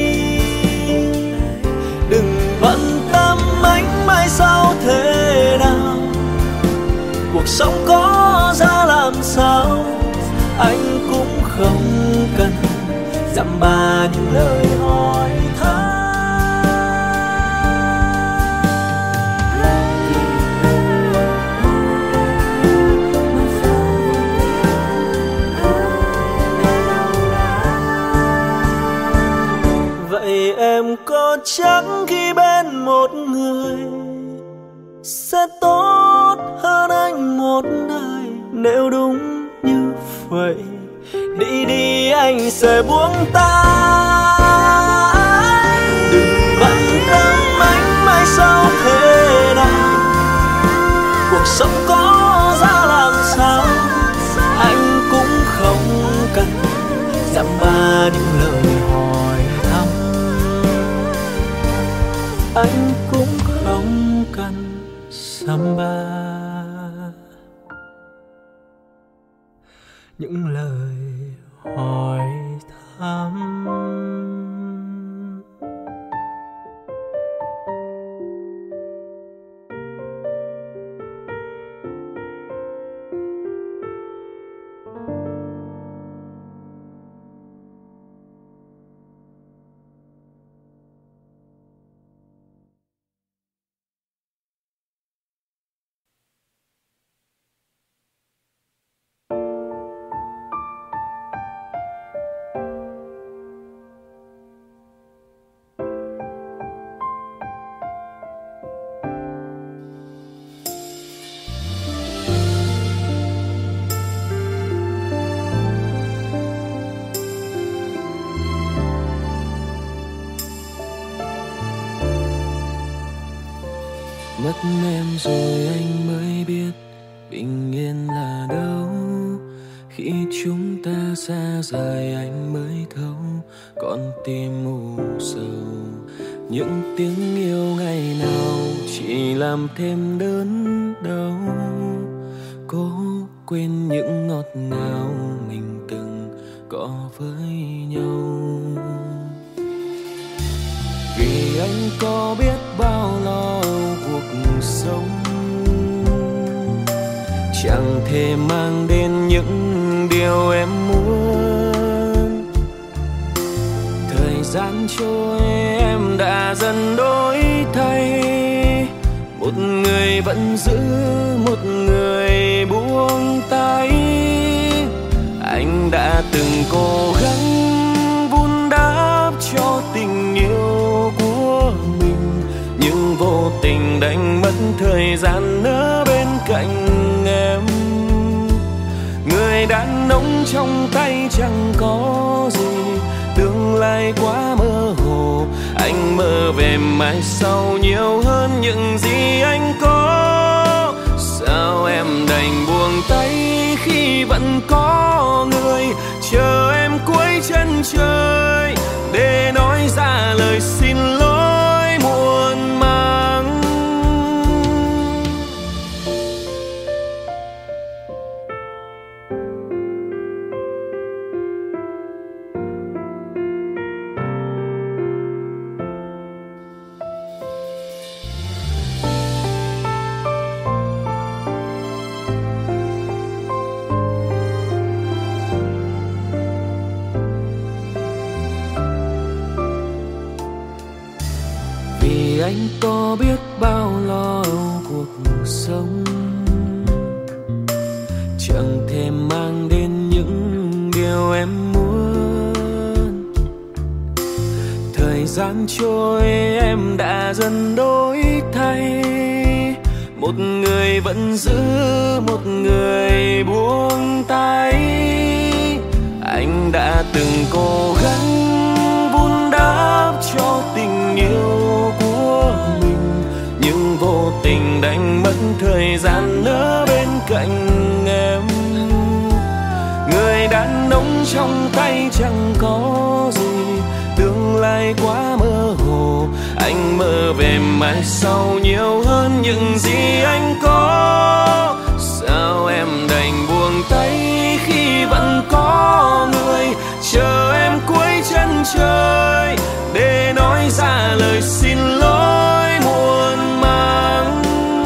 Đừng bận tâm anh mai sau thế nào, cuộc sống có ra làm sao. Anh cũng không cần dăm ba những lời hỏi thăm. Vậy em có chắc khi bên một người sẽ tốt hơn anh một đời? Nếu đúng như vậy, đi đi anh sẽ buông tay. Đừng bận tâm anh mai sau thế nào, cuộc sống có ra làm sao. Anh cũng không cần dăm ba những lời hỏi thăm. Anh cũng không cần dăm ba những lời hỏi thăm.
mất em rồi anh mới biết bình yên là đâu. Khi chúng ta xa rời anh mới thấu con tim mù sầu. Những tiếng yêu ngày nào chỉ làm thêm đớn đau. Cố quên những ngọt ngào mình từng có với nhau. Vì anh có biết bao lo cuộc sống, chẳng thể mang đến những điều em muốn. Thời gian trôi em đã dần đổi thay, một người vẫn giữ, một người buông tay. Anh đã từng cố gắng vun đắp cho tình yêu của mình, nhưng vô tình đánh mất thời gian ở bên cạnh em. Người đàn ông trong tay chẳng có gì, tương lai quá mơ hồ. Anh mơ về mai sau nhiều hơn những gì anh có. Sao em đành buông tay khi vẫn có người chờ em cuối chân trời để nói ra lời xin lỗi muộn màng. Anh có biết bao lo cuộc sống, chẳng thể mang đến những điều em muốn. Thời gian trôi em đã dần đổi thay, một người vẫn giữ, một người buông tay. Anh đã từng cố gắng vun đắp cho tình yêu của mình, nhưng vô tình đánh mất thời gian ở bên cạnh em. Người đàn ông trong tay chẳng có gì, tương lai quá mơ hồ. Anh mơ về mai sau nhiều hơn những gì anh có. Sao em đành buông tay khi vẫn có người chờ em cuối chân trời để nói ra lời xin lỗi muộn màng.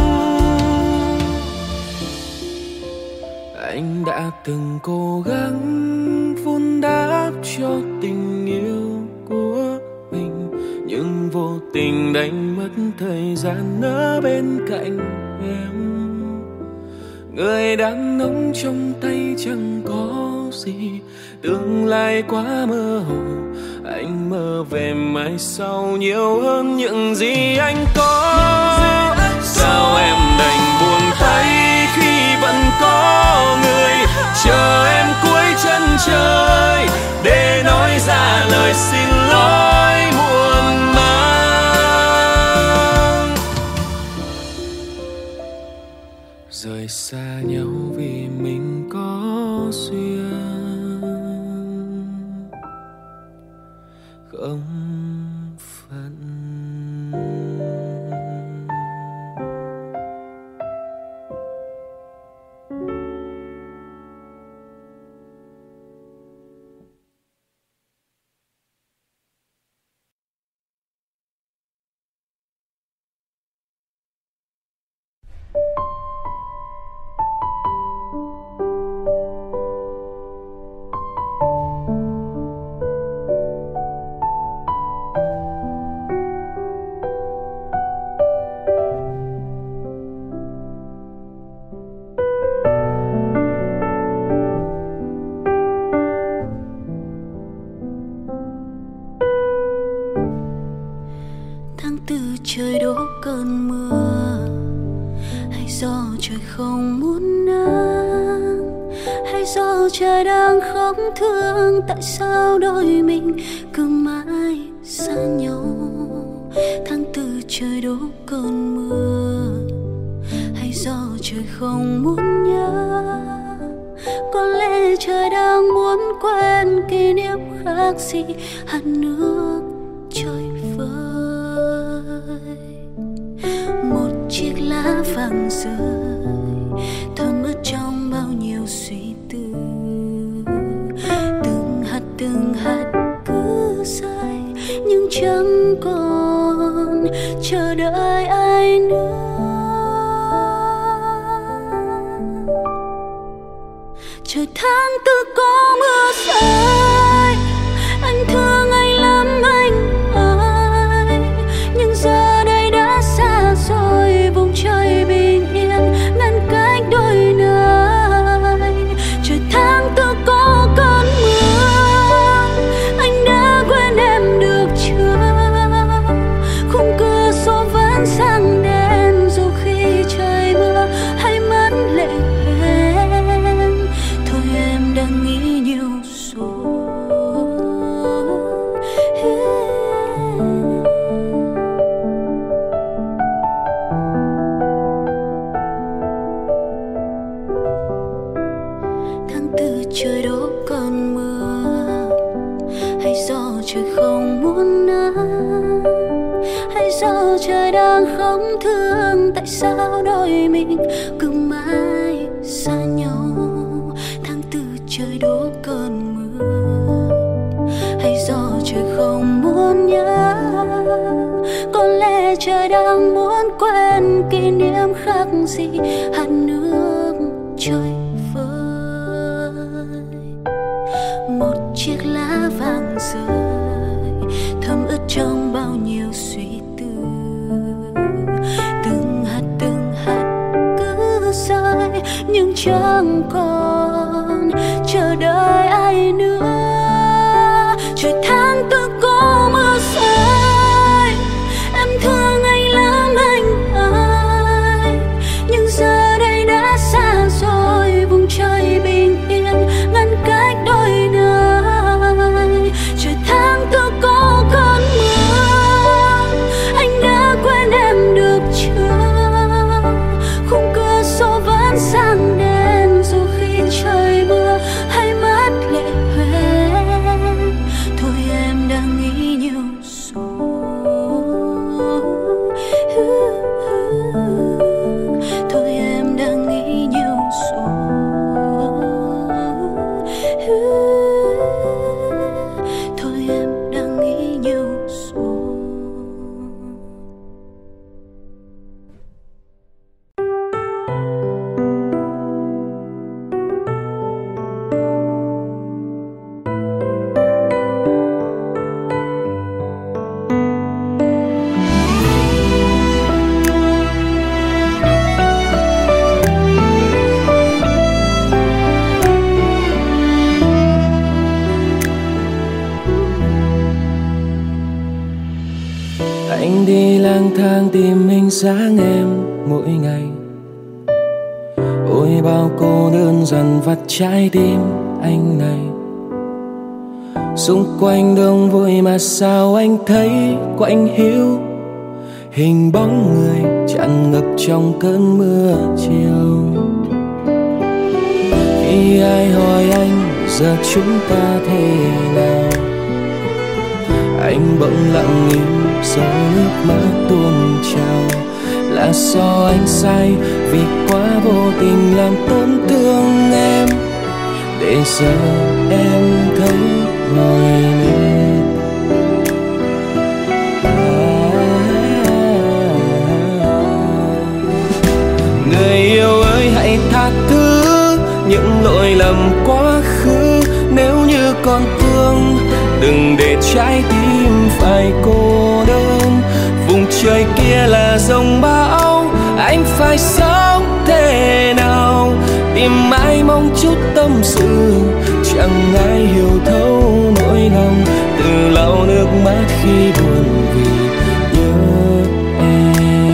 Anh đã từng cố gắng vun đắp cho tình yêu của mình, nhưng vô tình đánh mất thời gian ở bên cạnh em. Người đàn ông trong tay chẳng có gì, tương lai quá mơ hồ. Anh mơ về mai sau nhiều hơn những gì anh có. Sao em đành buông tay khi vẫn có người chờ em cuối chân trời để nói ra lời xin lỗi muộn màng. Rời xa nhau vì mình có duyên không phận.
Trời đổ cơn mưa, hay do trời không muốn nắng, hay do trời đang khóc thương. Tại sao đôi mình cứ mãi xa nhau? Tháng tư trời đổ cơn mưa, do trời không muốn nhớ, có lẽ trời đang muốn quên kỷ niệm khác gì hạt nước trôi vơi. Một chiếc lá vàng rơi thơm ướt trong bao nhiêu suy tư, từng hạt cứ rơi nhưng chẳng còn chờ đợi ai nữa. Trời tháng tư có mưa rơi, anh thương anh lắm anh ơi, nhưng giờ đây đã xa rồi, vùng trời bình yên ngăn cách đôi nơi. Trời tháng tư có cơn mưa, anh đã quên em được chưa? Khung cửa sổ vẫn sáng đèn dù khi trời mưa hay mất lệ. Thôi em đang nghĩ nhiều rồi. Tháng tư trời đổ cơn mưa, hay do trời không muốn nắng, hay do trời đang không thương tại sao đôi mình cứ mãi xa nhau. Tháng tư trời đổ cơn mưa, hay do trời không muốn nhớ, có lẽ trời đang muốn quên kỷ niệm khác gì hạt nước trôi vơi. Một chiếc lá vàng rơi thấm ướt trong bao nhiêu suy tư, từng hạt cứ rơi nhưng chẳng còn chờ đợi ai nữa. Trời tháng tư có mưa rơi, em thương anh lắm anh ơi, nhưng giờ đây đã xa rồi, vùng trời bình yên ngăn cách đôi nơi. Trời tháng tư có cơn mưa, anh đã quên em được chưa? Khung cửa sổ vẫn sáng đèn dù khi trời mưa hay mất lệ hoen. Thôi em đang nghĩ nhiều rồi. Thôi em đang nghĩ nhiều rồi. Thôi em đang nghĩ nhiều rồi.
Anh đi lang thang tìm hình dáng em mỗi ngày, ôi bao cô đơn dần vắt trái tim anh này. Xung quanh đông vui mà sao anh thấy quạnh hiu, hình bóng người tràn ngập trong cơn mưa chiều. Khi ai hỏi anh giờ chúng ta thế nào, anh bỗng lặng im rơi nước mắt tuôn trào. Là do anh sai vì quá vô tình làm tổn thương em, để giờ em thấy mỏi mệt. Người yêu ơi hãy tha thứ những lỗi lầm quá khứ, nếu như còn thương đừng để trái tim phải cô đơn. Vùng trời kia là giông bão, anh phải sống thế nào? Tìm ai mong chút tâm sự, chẳng ai hiểu thấu nỗi lòng. Từ lau nước mắt khi buồn vì nhớ em.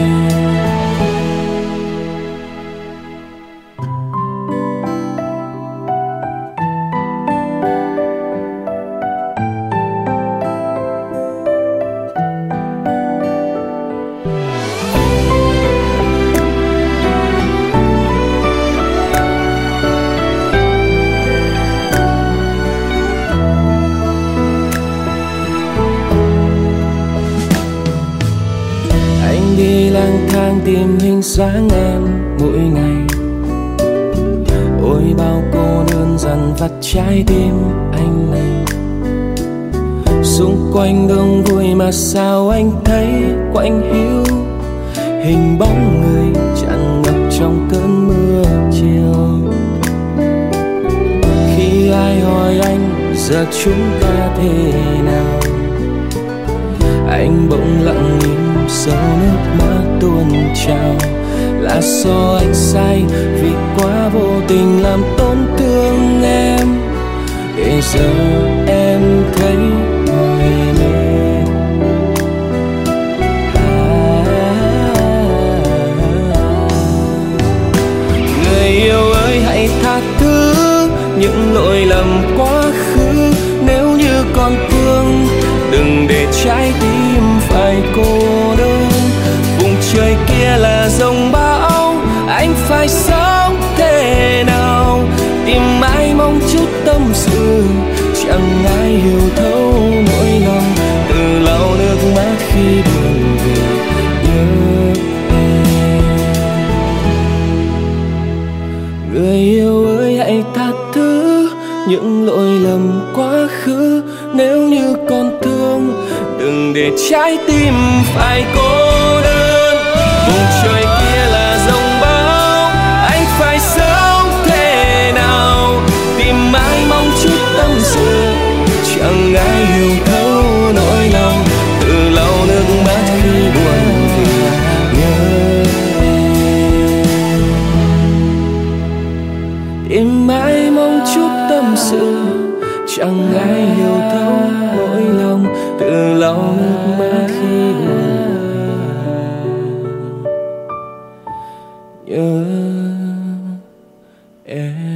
sáng em mỗi ngày. Ôi bao cô đơn dần vắt trái tim anh này. Xung quanh đông vui mà sao anh thấy quạnh hiu, hình bóng người tràn ngập trong cơn mưa chiều. Khi ai hỏi anh giờ chúng ta thế nào, anh bỗng lặng im giấu nước mắt tuôn trào. Là do anh sai vì quá vô tình làm tổn thương em, để giờ em thấy mỏi mệt. Người yêu ơi hãy tha thứ những lỗi lầm quá khứ. Nếu như còn thương đừng để trái tim phải cô đơn. Vùng trời kia là dòng bão, anh phải sống thế nào? Tìm mãi mong chút tâm sự, chẳng ai hiểu thấu nỗi lòng. Từ lau nước mắt khi buồn về nhớ em. Người yêu ơi hãy tha thứ những lỗi lầm quá khứ. Nếu như còn thương đừng để trái tim phải cô đơn. Vùng trời kia là dòng bão, anh phải sống thế nào? Tìm mãi mong chút tâm sự, chẳng ai hiểu thấu nỗi lòng. Tự lau nước mắt khi buồn vì nhớ em. Tìm mãi mong chút tâm sự, chẳng ai hiểu thấu nỗi lòng. Tự lau nước mắt khi buồn nhớ em.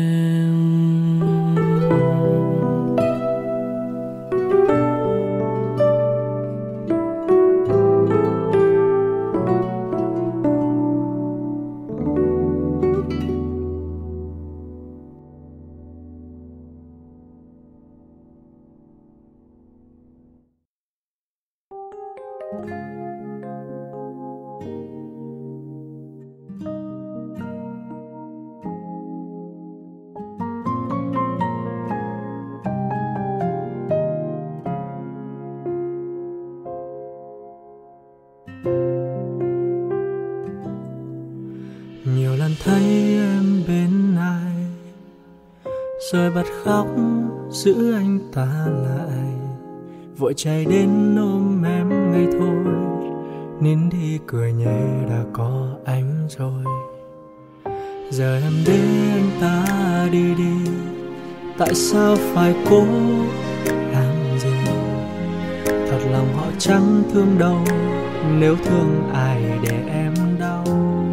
Nhiều lần thấy em bên ai rồi bật khóc giữ anh ta lại, vội chạy đến ôm em ngay thôi. Nín đi cười nhẹ đã có anh rồi. Giờ em để anh ta đi đi, tại sao phải cố làm gì? Thật lòng họ chẳng thương đâu, nếu thương ai để em đau.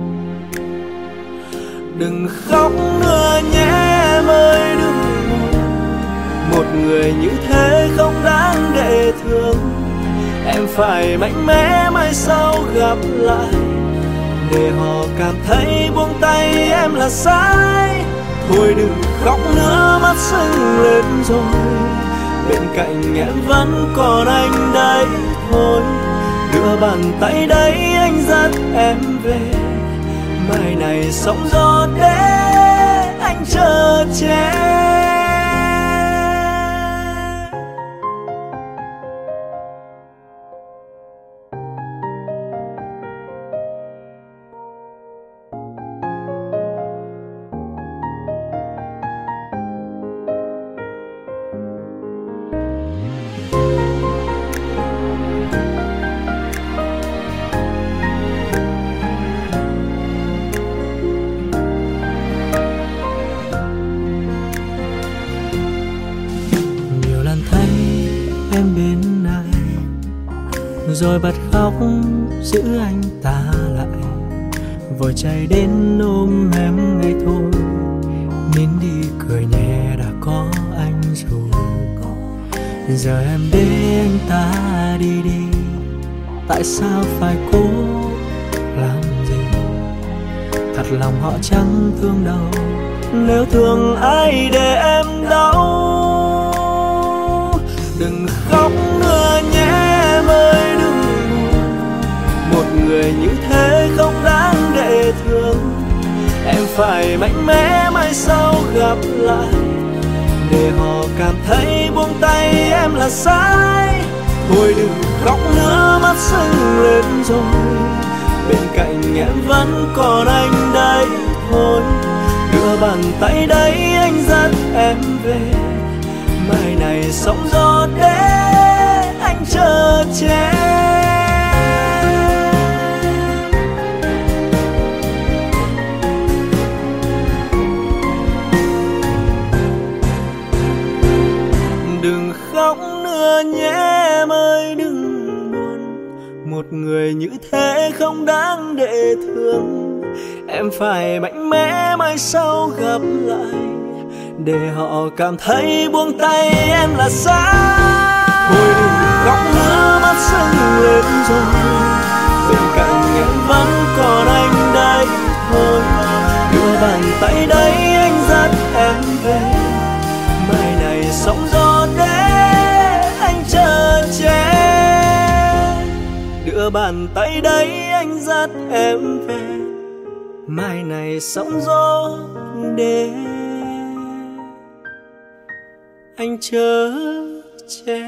Đừng khóc nữa nhé em ơi, đừng buồn. Một người như thế không đáng để thương. Em phải mạnh mẽ mai sau gặp lại, để họ cảm thấy buông tay em là sai. Thôi đừng khóc nữa, mắt sưng lên rồi. Bên cạnh em vẫn còn anh đấy thôi. Đưa bàn tay đấy anh dắt em về. Mai này sóng gió để anh chờ che. Em bên ai rồi bật khóc giữ anh ta lại, vội chạy đến ôm em ngay thôi. Nín đi cười nhẹ đã có anh rồi. Giờ em để anh ta đi đi, tại sao phải cố làm gì? Thật lòng họ chẳng thương đâu, nếu thương ai để em đau. Đừng khóc nữa nhé em ơi, đừng buồn. Một người như thế không đáng để thương. Em phải mạnh mẽ mai sau gặp lại, để họ cảm thấy buông tay em là sai. Thôi đừng khóc nữa, mắt sưng lên rồi, bên cạnh em vẫn còn anh đây thôi. Đưa bàn tay đấy anh dắt em về, mai này sóng gió để anh chờ che. Đừng khóc nữa nhé em ơi, đừng buồn, một người như thế không đáng để thương. Em phải mạnh mẽ mai sau gặp lại, để họ cảm thấy buông tay em là sai. Thôi đừng khóc nữa, mắt sưng lên rồi, bên cạnh em vẫn còn anh đây thôi. Đưa bàn tay đấy anh dắt em về, mai này sóng gió để anh chờ che. Đưa bàn tay đấy anh dắt em về, mai này sóng gió để anh chở che.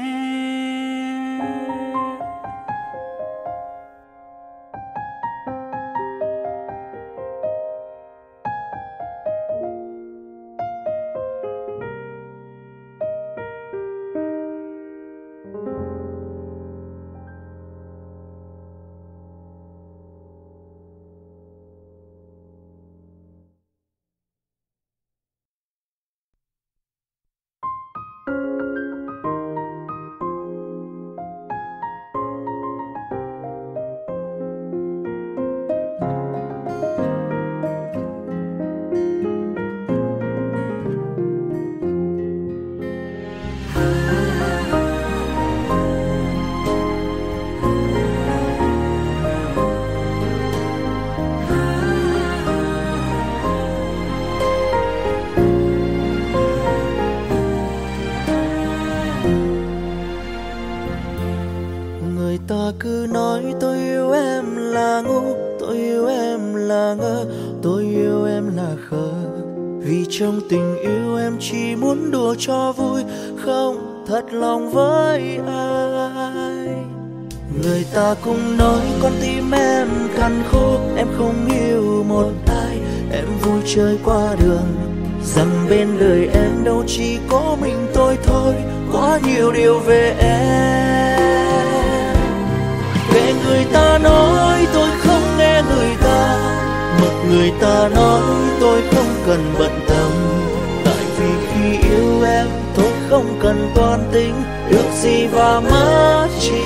Cứ nói tôi yêu em là ngu, tôi yêu em là ngơ, tôi yêu em là khờ. Vì trong tình yêu em chỉ muốn đùa cho vui, không thật lòng với ai. Người ta cũng nói con tim em cằn khô, em không yêu một ai. Em vui chơi qua đường, rằng bên đời em đâu chỉ có mình tôi thôi. Quá nhiều điều về em, về người ta nói tôi không nghe người ta, một người ta nói tôi không cần bận tâm. Tại vì khi yêu em tôi không cần toan tính, ước gì và mất chi.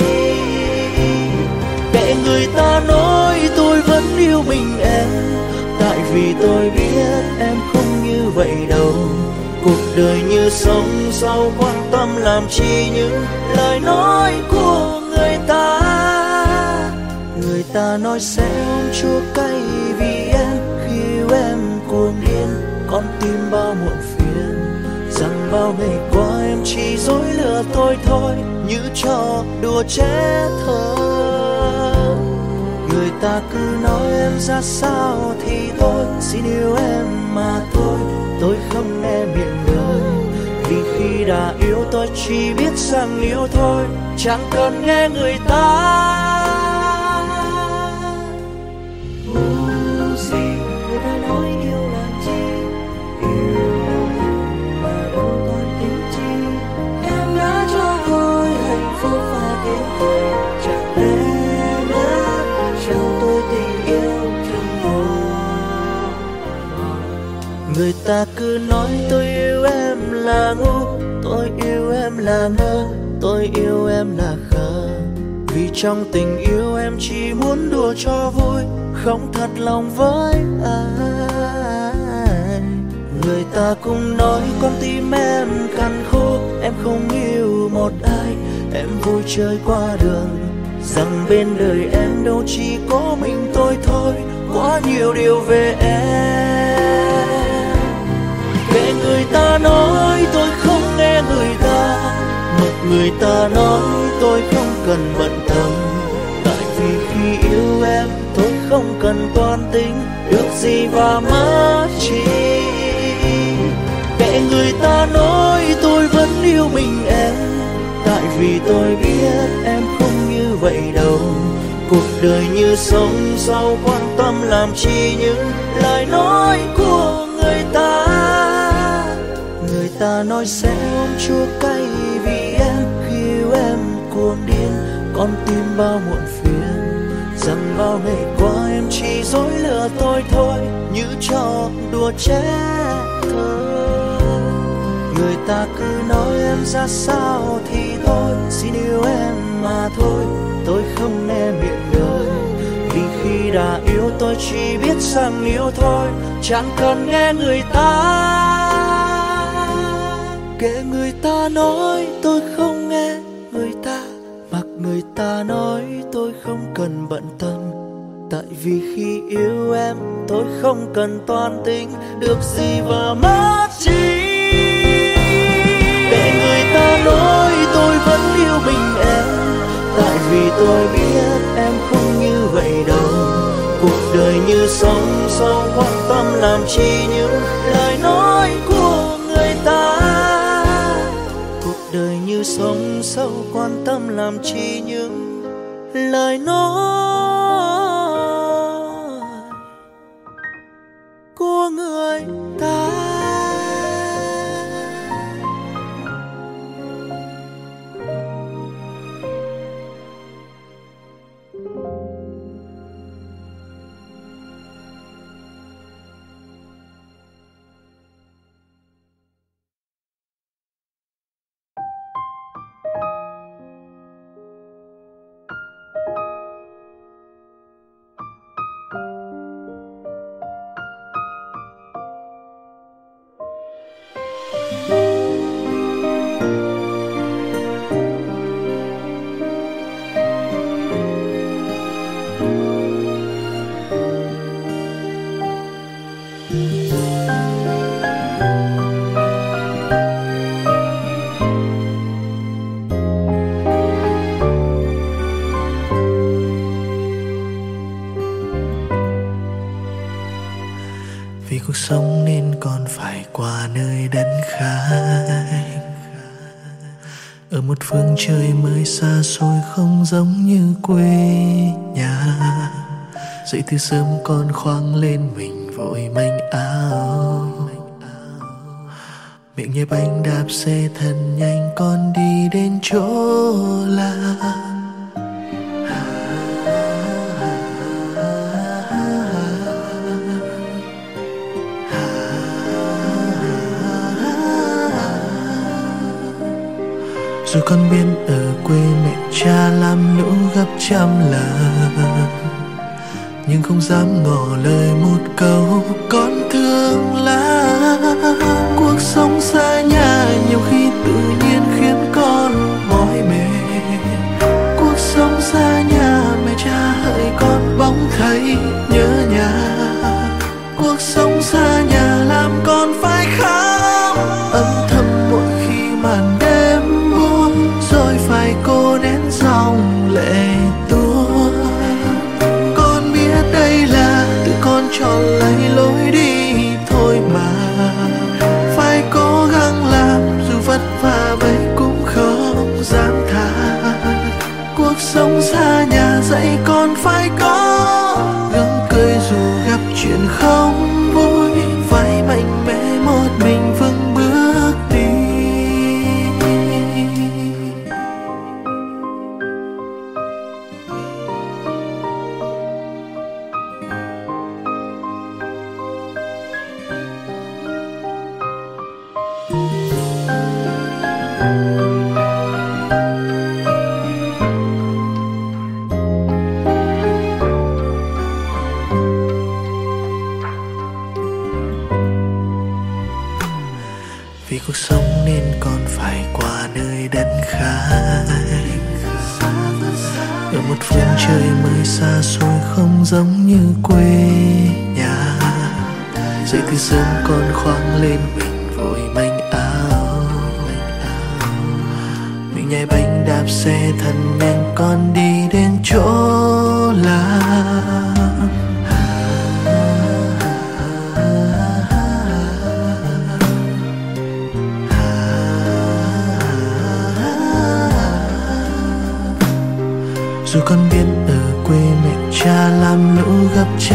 Để người ta nói tôi vẫn yêu mình em, tại vì tôi biết em không như vậy đâu. Cuộc đời như sông sâu, quan tâm làm chi những lời nói của người ta. Người ta nói sẽ ôm chua cay vì em, khi yêu em cuồng điên con tim bao muộn phiền. Rằng bao ngày qua em chỉ dối lừa tôi thôi, như trò đùa trẻ thơ. Người ta cứ nói em ra sao thì tôi xin yêu em mà thôi. Tôi không nghe miệng đời, vì khi đã yêu tôi chỉ biết rằng yêu thôi, chẳng cần nghe người ta.
Người ta nói yêu làm chi, yêu mà đâu còn tính chi. Em đã cho tôi hạnh phúc và tiếng cười, chẳng lẽ đã trao tôi tình yêu chẳng hoa.
Người ta cứ nói tôi yêu em là ngu, tôi yêu em là ngơ, tôi yêu em là khờ. Vì trong tình yêu em chỉ muốn đùa cho vui, không thật lòng với ai. Người ta cũng nói con tim em cằn khô, em không yêu một ai. Em vui chơi qua đường, rằng bên đời em đâu chỉ có mình tôi thôi. Quá nhiều điều về em, về người ta nói tôi không nghe người ta, một người ta nói tôi không cần bận tâm. Tại vì khi yêu em tôi không cần toan tính,
được gì và mất chi. Kệ người ta nói tôi vẫn yêu mình em, tại vì tôi biết em không như vậy đâu. Cuộc đời như sông sâu, quan tâm làm chi những lời nói của người ta. Người ta nói sẽ ôm chua cay vì em, khi yêu em cuồng điên, con tim bao muộn phiền. Rằng bao ngày qua em chỉ dối lừa tôi thôi, như trò đùa trẻ thơ. Người ta cứ nói em ra sao thì thôi, xin yêu em mà thôi, tôi không nghe miệng đời. Vì khi đã yêu tôi chỉ biết rằng yêu thôi, chẳng cần nghe người ta. Kệ người ta nói tôi không nghe người ta, mặc người ta nói tôi không cần bận tâm. Tại vì khi yêu em tôi không cần toan tính được gì và mất chi. Để người ta nói tôi vẫn yêu mình em, tại vì tôi biết em không như vậy đâu. Cuộc đời như sông sâu, quan tâm làm chi những lời nói của người ta. Cuộc đời như sông sâu, quan tâm làm chi những lời nói của người ta.
Vì cuộc sống nên còn phải qua nơi đất khách, ở một phương trời mới xa xôi không giống như quê nhà. Dậy từ sớm con khoác lên mình vội manh áo, miệng nhai bánh đạp xe thật nhanh con đi đến chỗ làm. Dù con biết ở quê mẹ cha làm lũ gấp trăm lần, nhưng không dám ngỏ lời một câu con thương lắm. Cuộc sống xa nhà nhiều khi tự nhiên khiến con mỏi mệt. Cuộc sống xa nhà mẹ cha hỡi con bỗng thấy nhớ nhà. Cuộc sống xa nhà làm con phải khóc âm thầm mỗi khi màn đêm buông, rồi phải cô nén dòng lệ tuôn. Con biết đây là tự con chọn lấy lối đi thôi mà, phải cố gắng làm dù vất vả mấy cũng không dám than. Cuộc sống xa nhà dạy con phải có gắng cười dù gặp chuyện không vui, phải mạnh mẽ một mình vững bước đi. Vì cuộc sống nên con phải qua nơi đất khách, ở một phương trời mới xa xôi không giống như quê nhà. Dậy từ sớm con khoác lên mình vội manh áo, mình nhai bánh đạp xe thật nhanh con đi đến chỗ làm.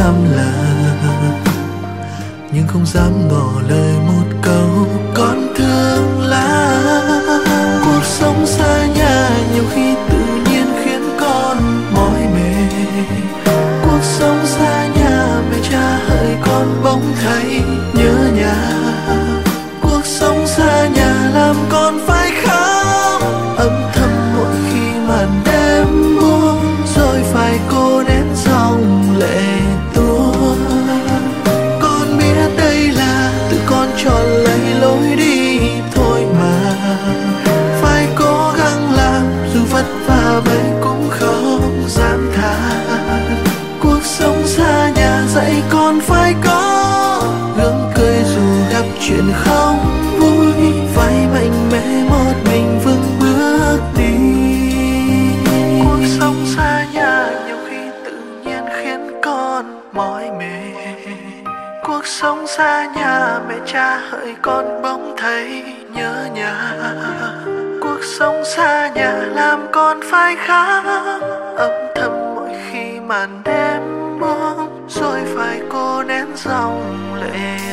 lắm lần, nhưng không dám bỏ lời một câu con thương lắm. Cuộc sống xa nhà nhiều khi tự nhiên khiến con mỏi mệt. Cuộc sống xa nhà mẹ cha hỡi con bỗng thấy nhớ nhà. Cuộc sống xa nhà làm con phải khóc âm thầm mỗi khi màn đêm buông, rồi phải cô nén dòng lệ tuôn. Con biết đây là tự con chọn lấy lối đi thôi mà, phải cố gắng làm dù vất vả vậy cũng không dám than. Cuộc sống xa nhà dạy con phải có gương cười dù gặp chuyện không vui, phải mạnh mẽ một mình vững bước đi. Cuộc sống xa nhà nhiều khi tự nhiên khiến con mỏi mệt. Cuộc sống xa nhà mẹ cha hỡi con bỗng thấy nhớ nhà. Cuộc sống xa nhà làm con phải khóc âm thầm mỗi khi màn đêm buông, rồi phải cố nén dòng lệ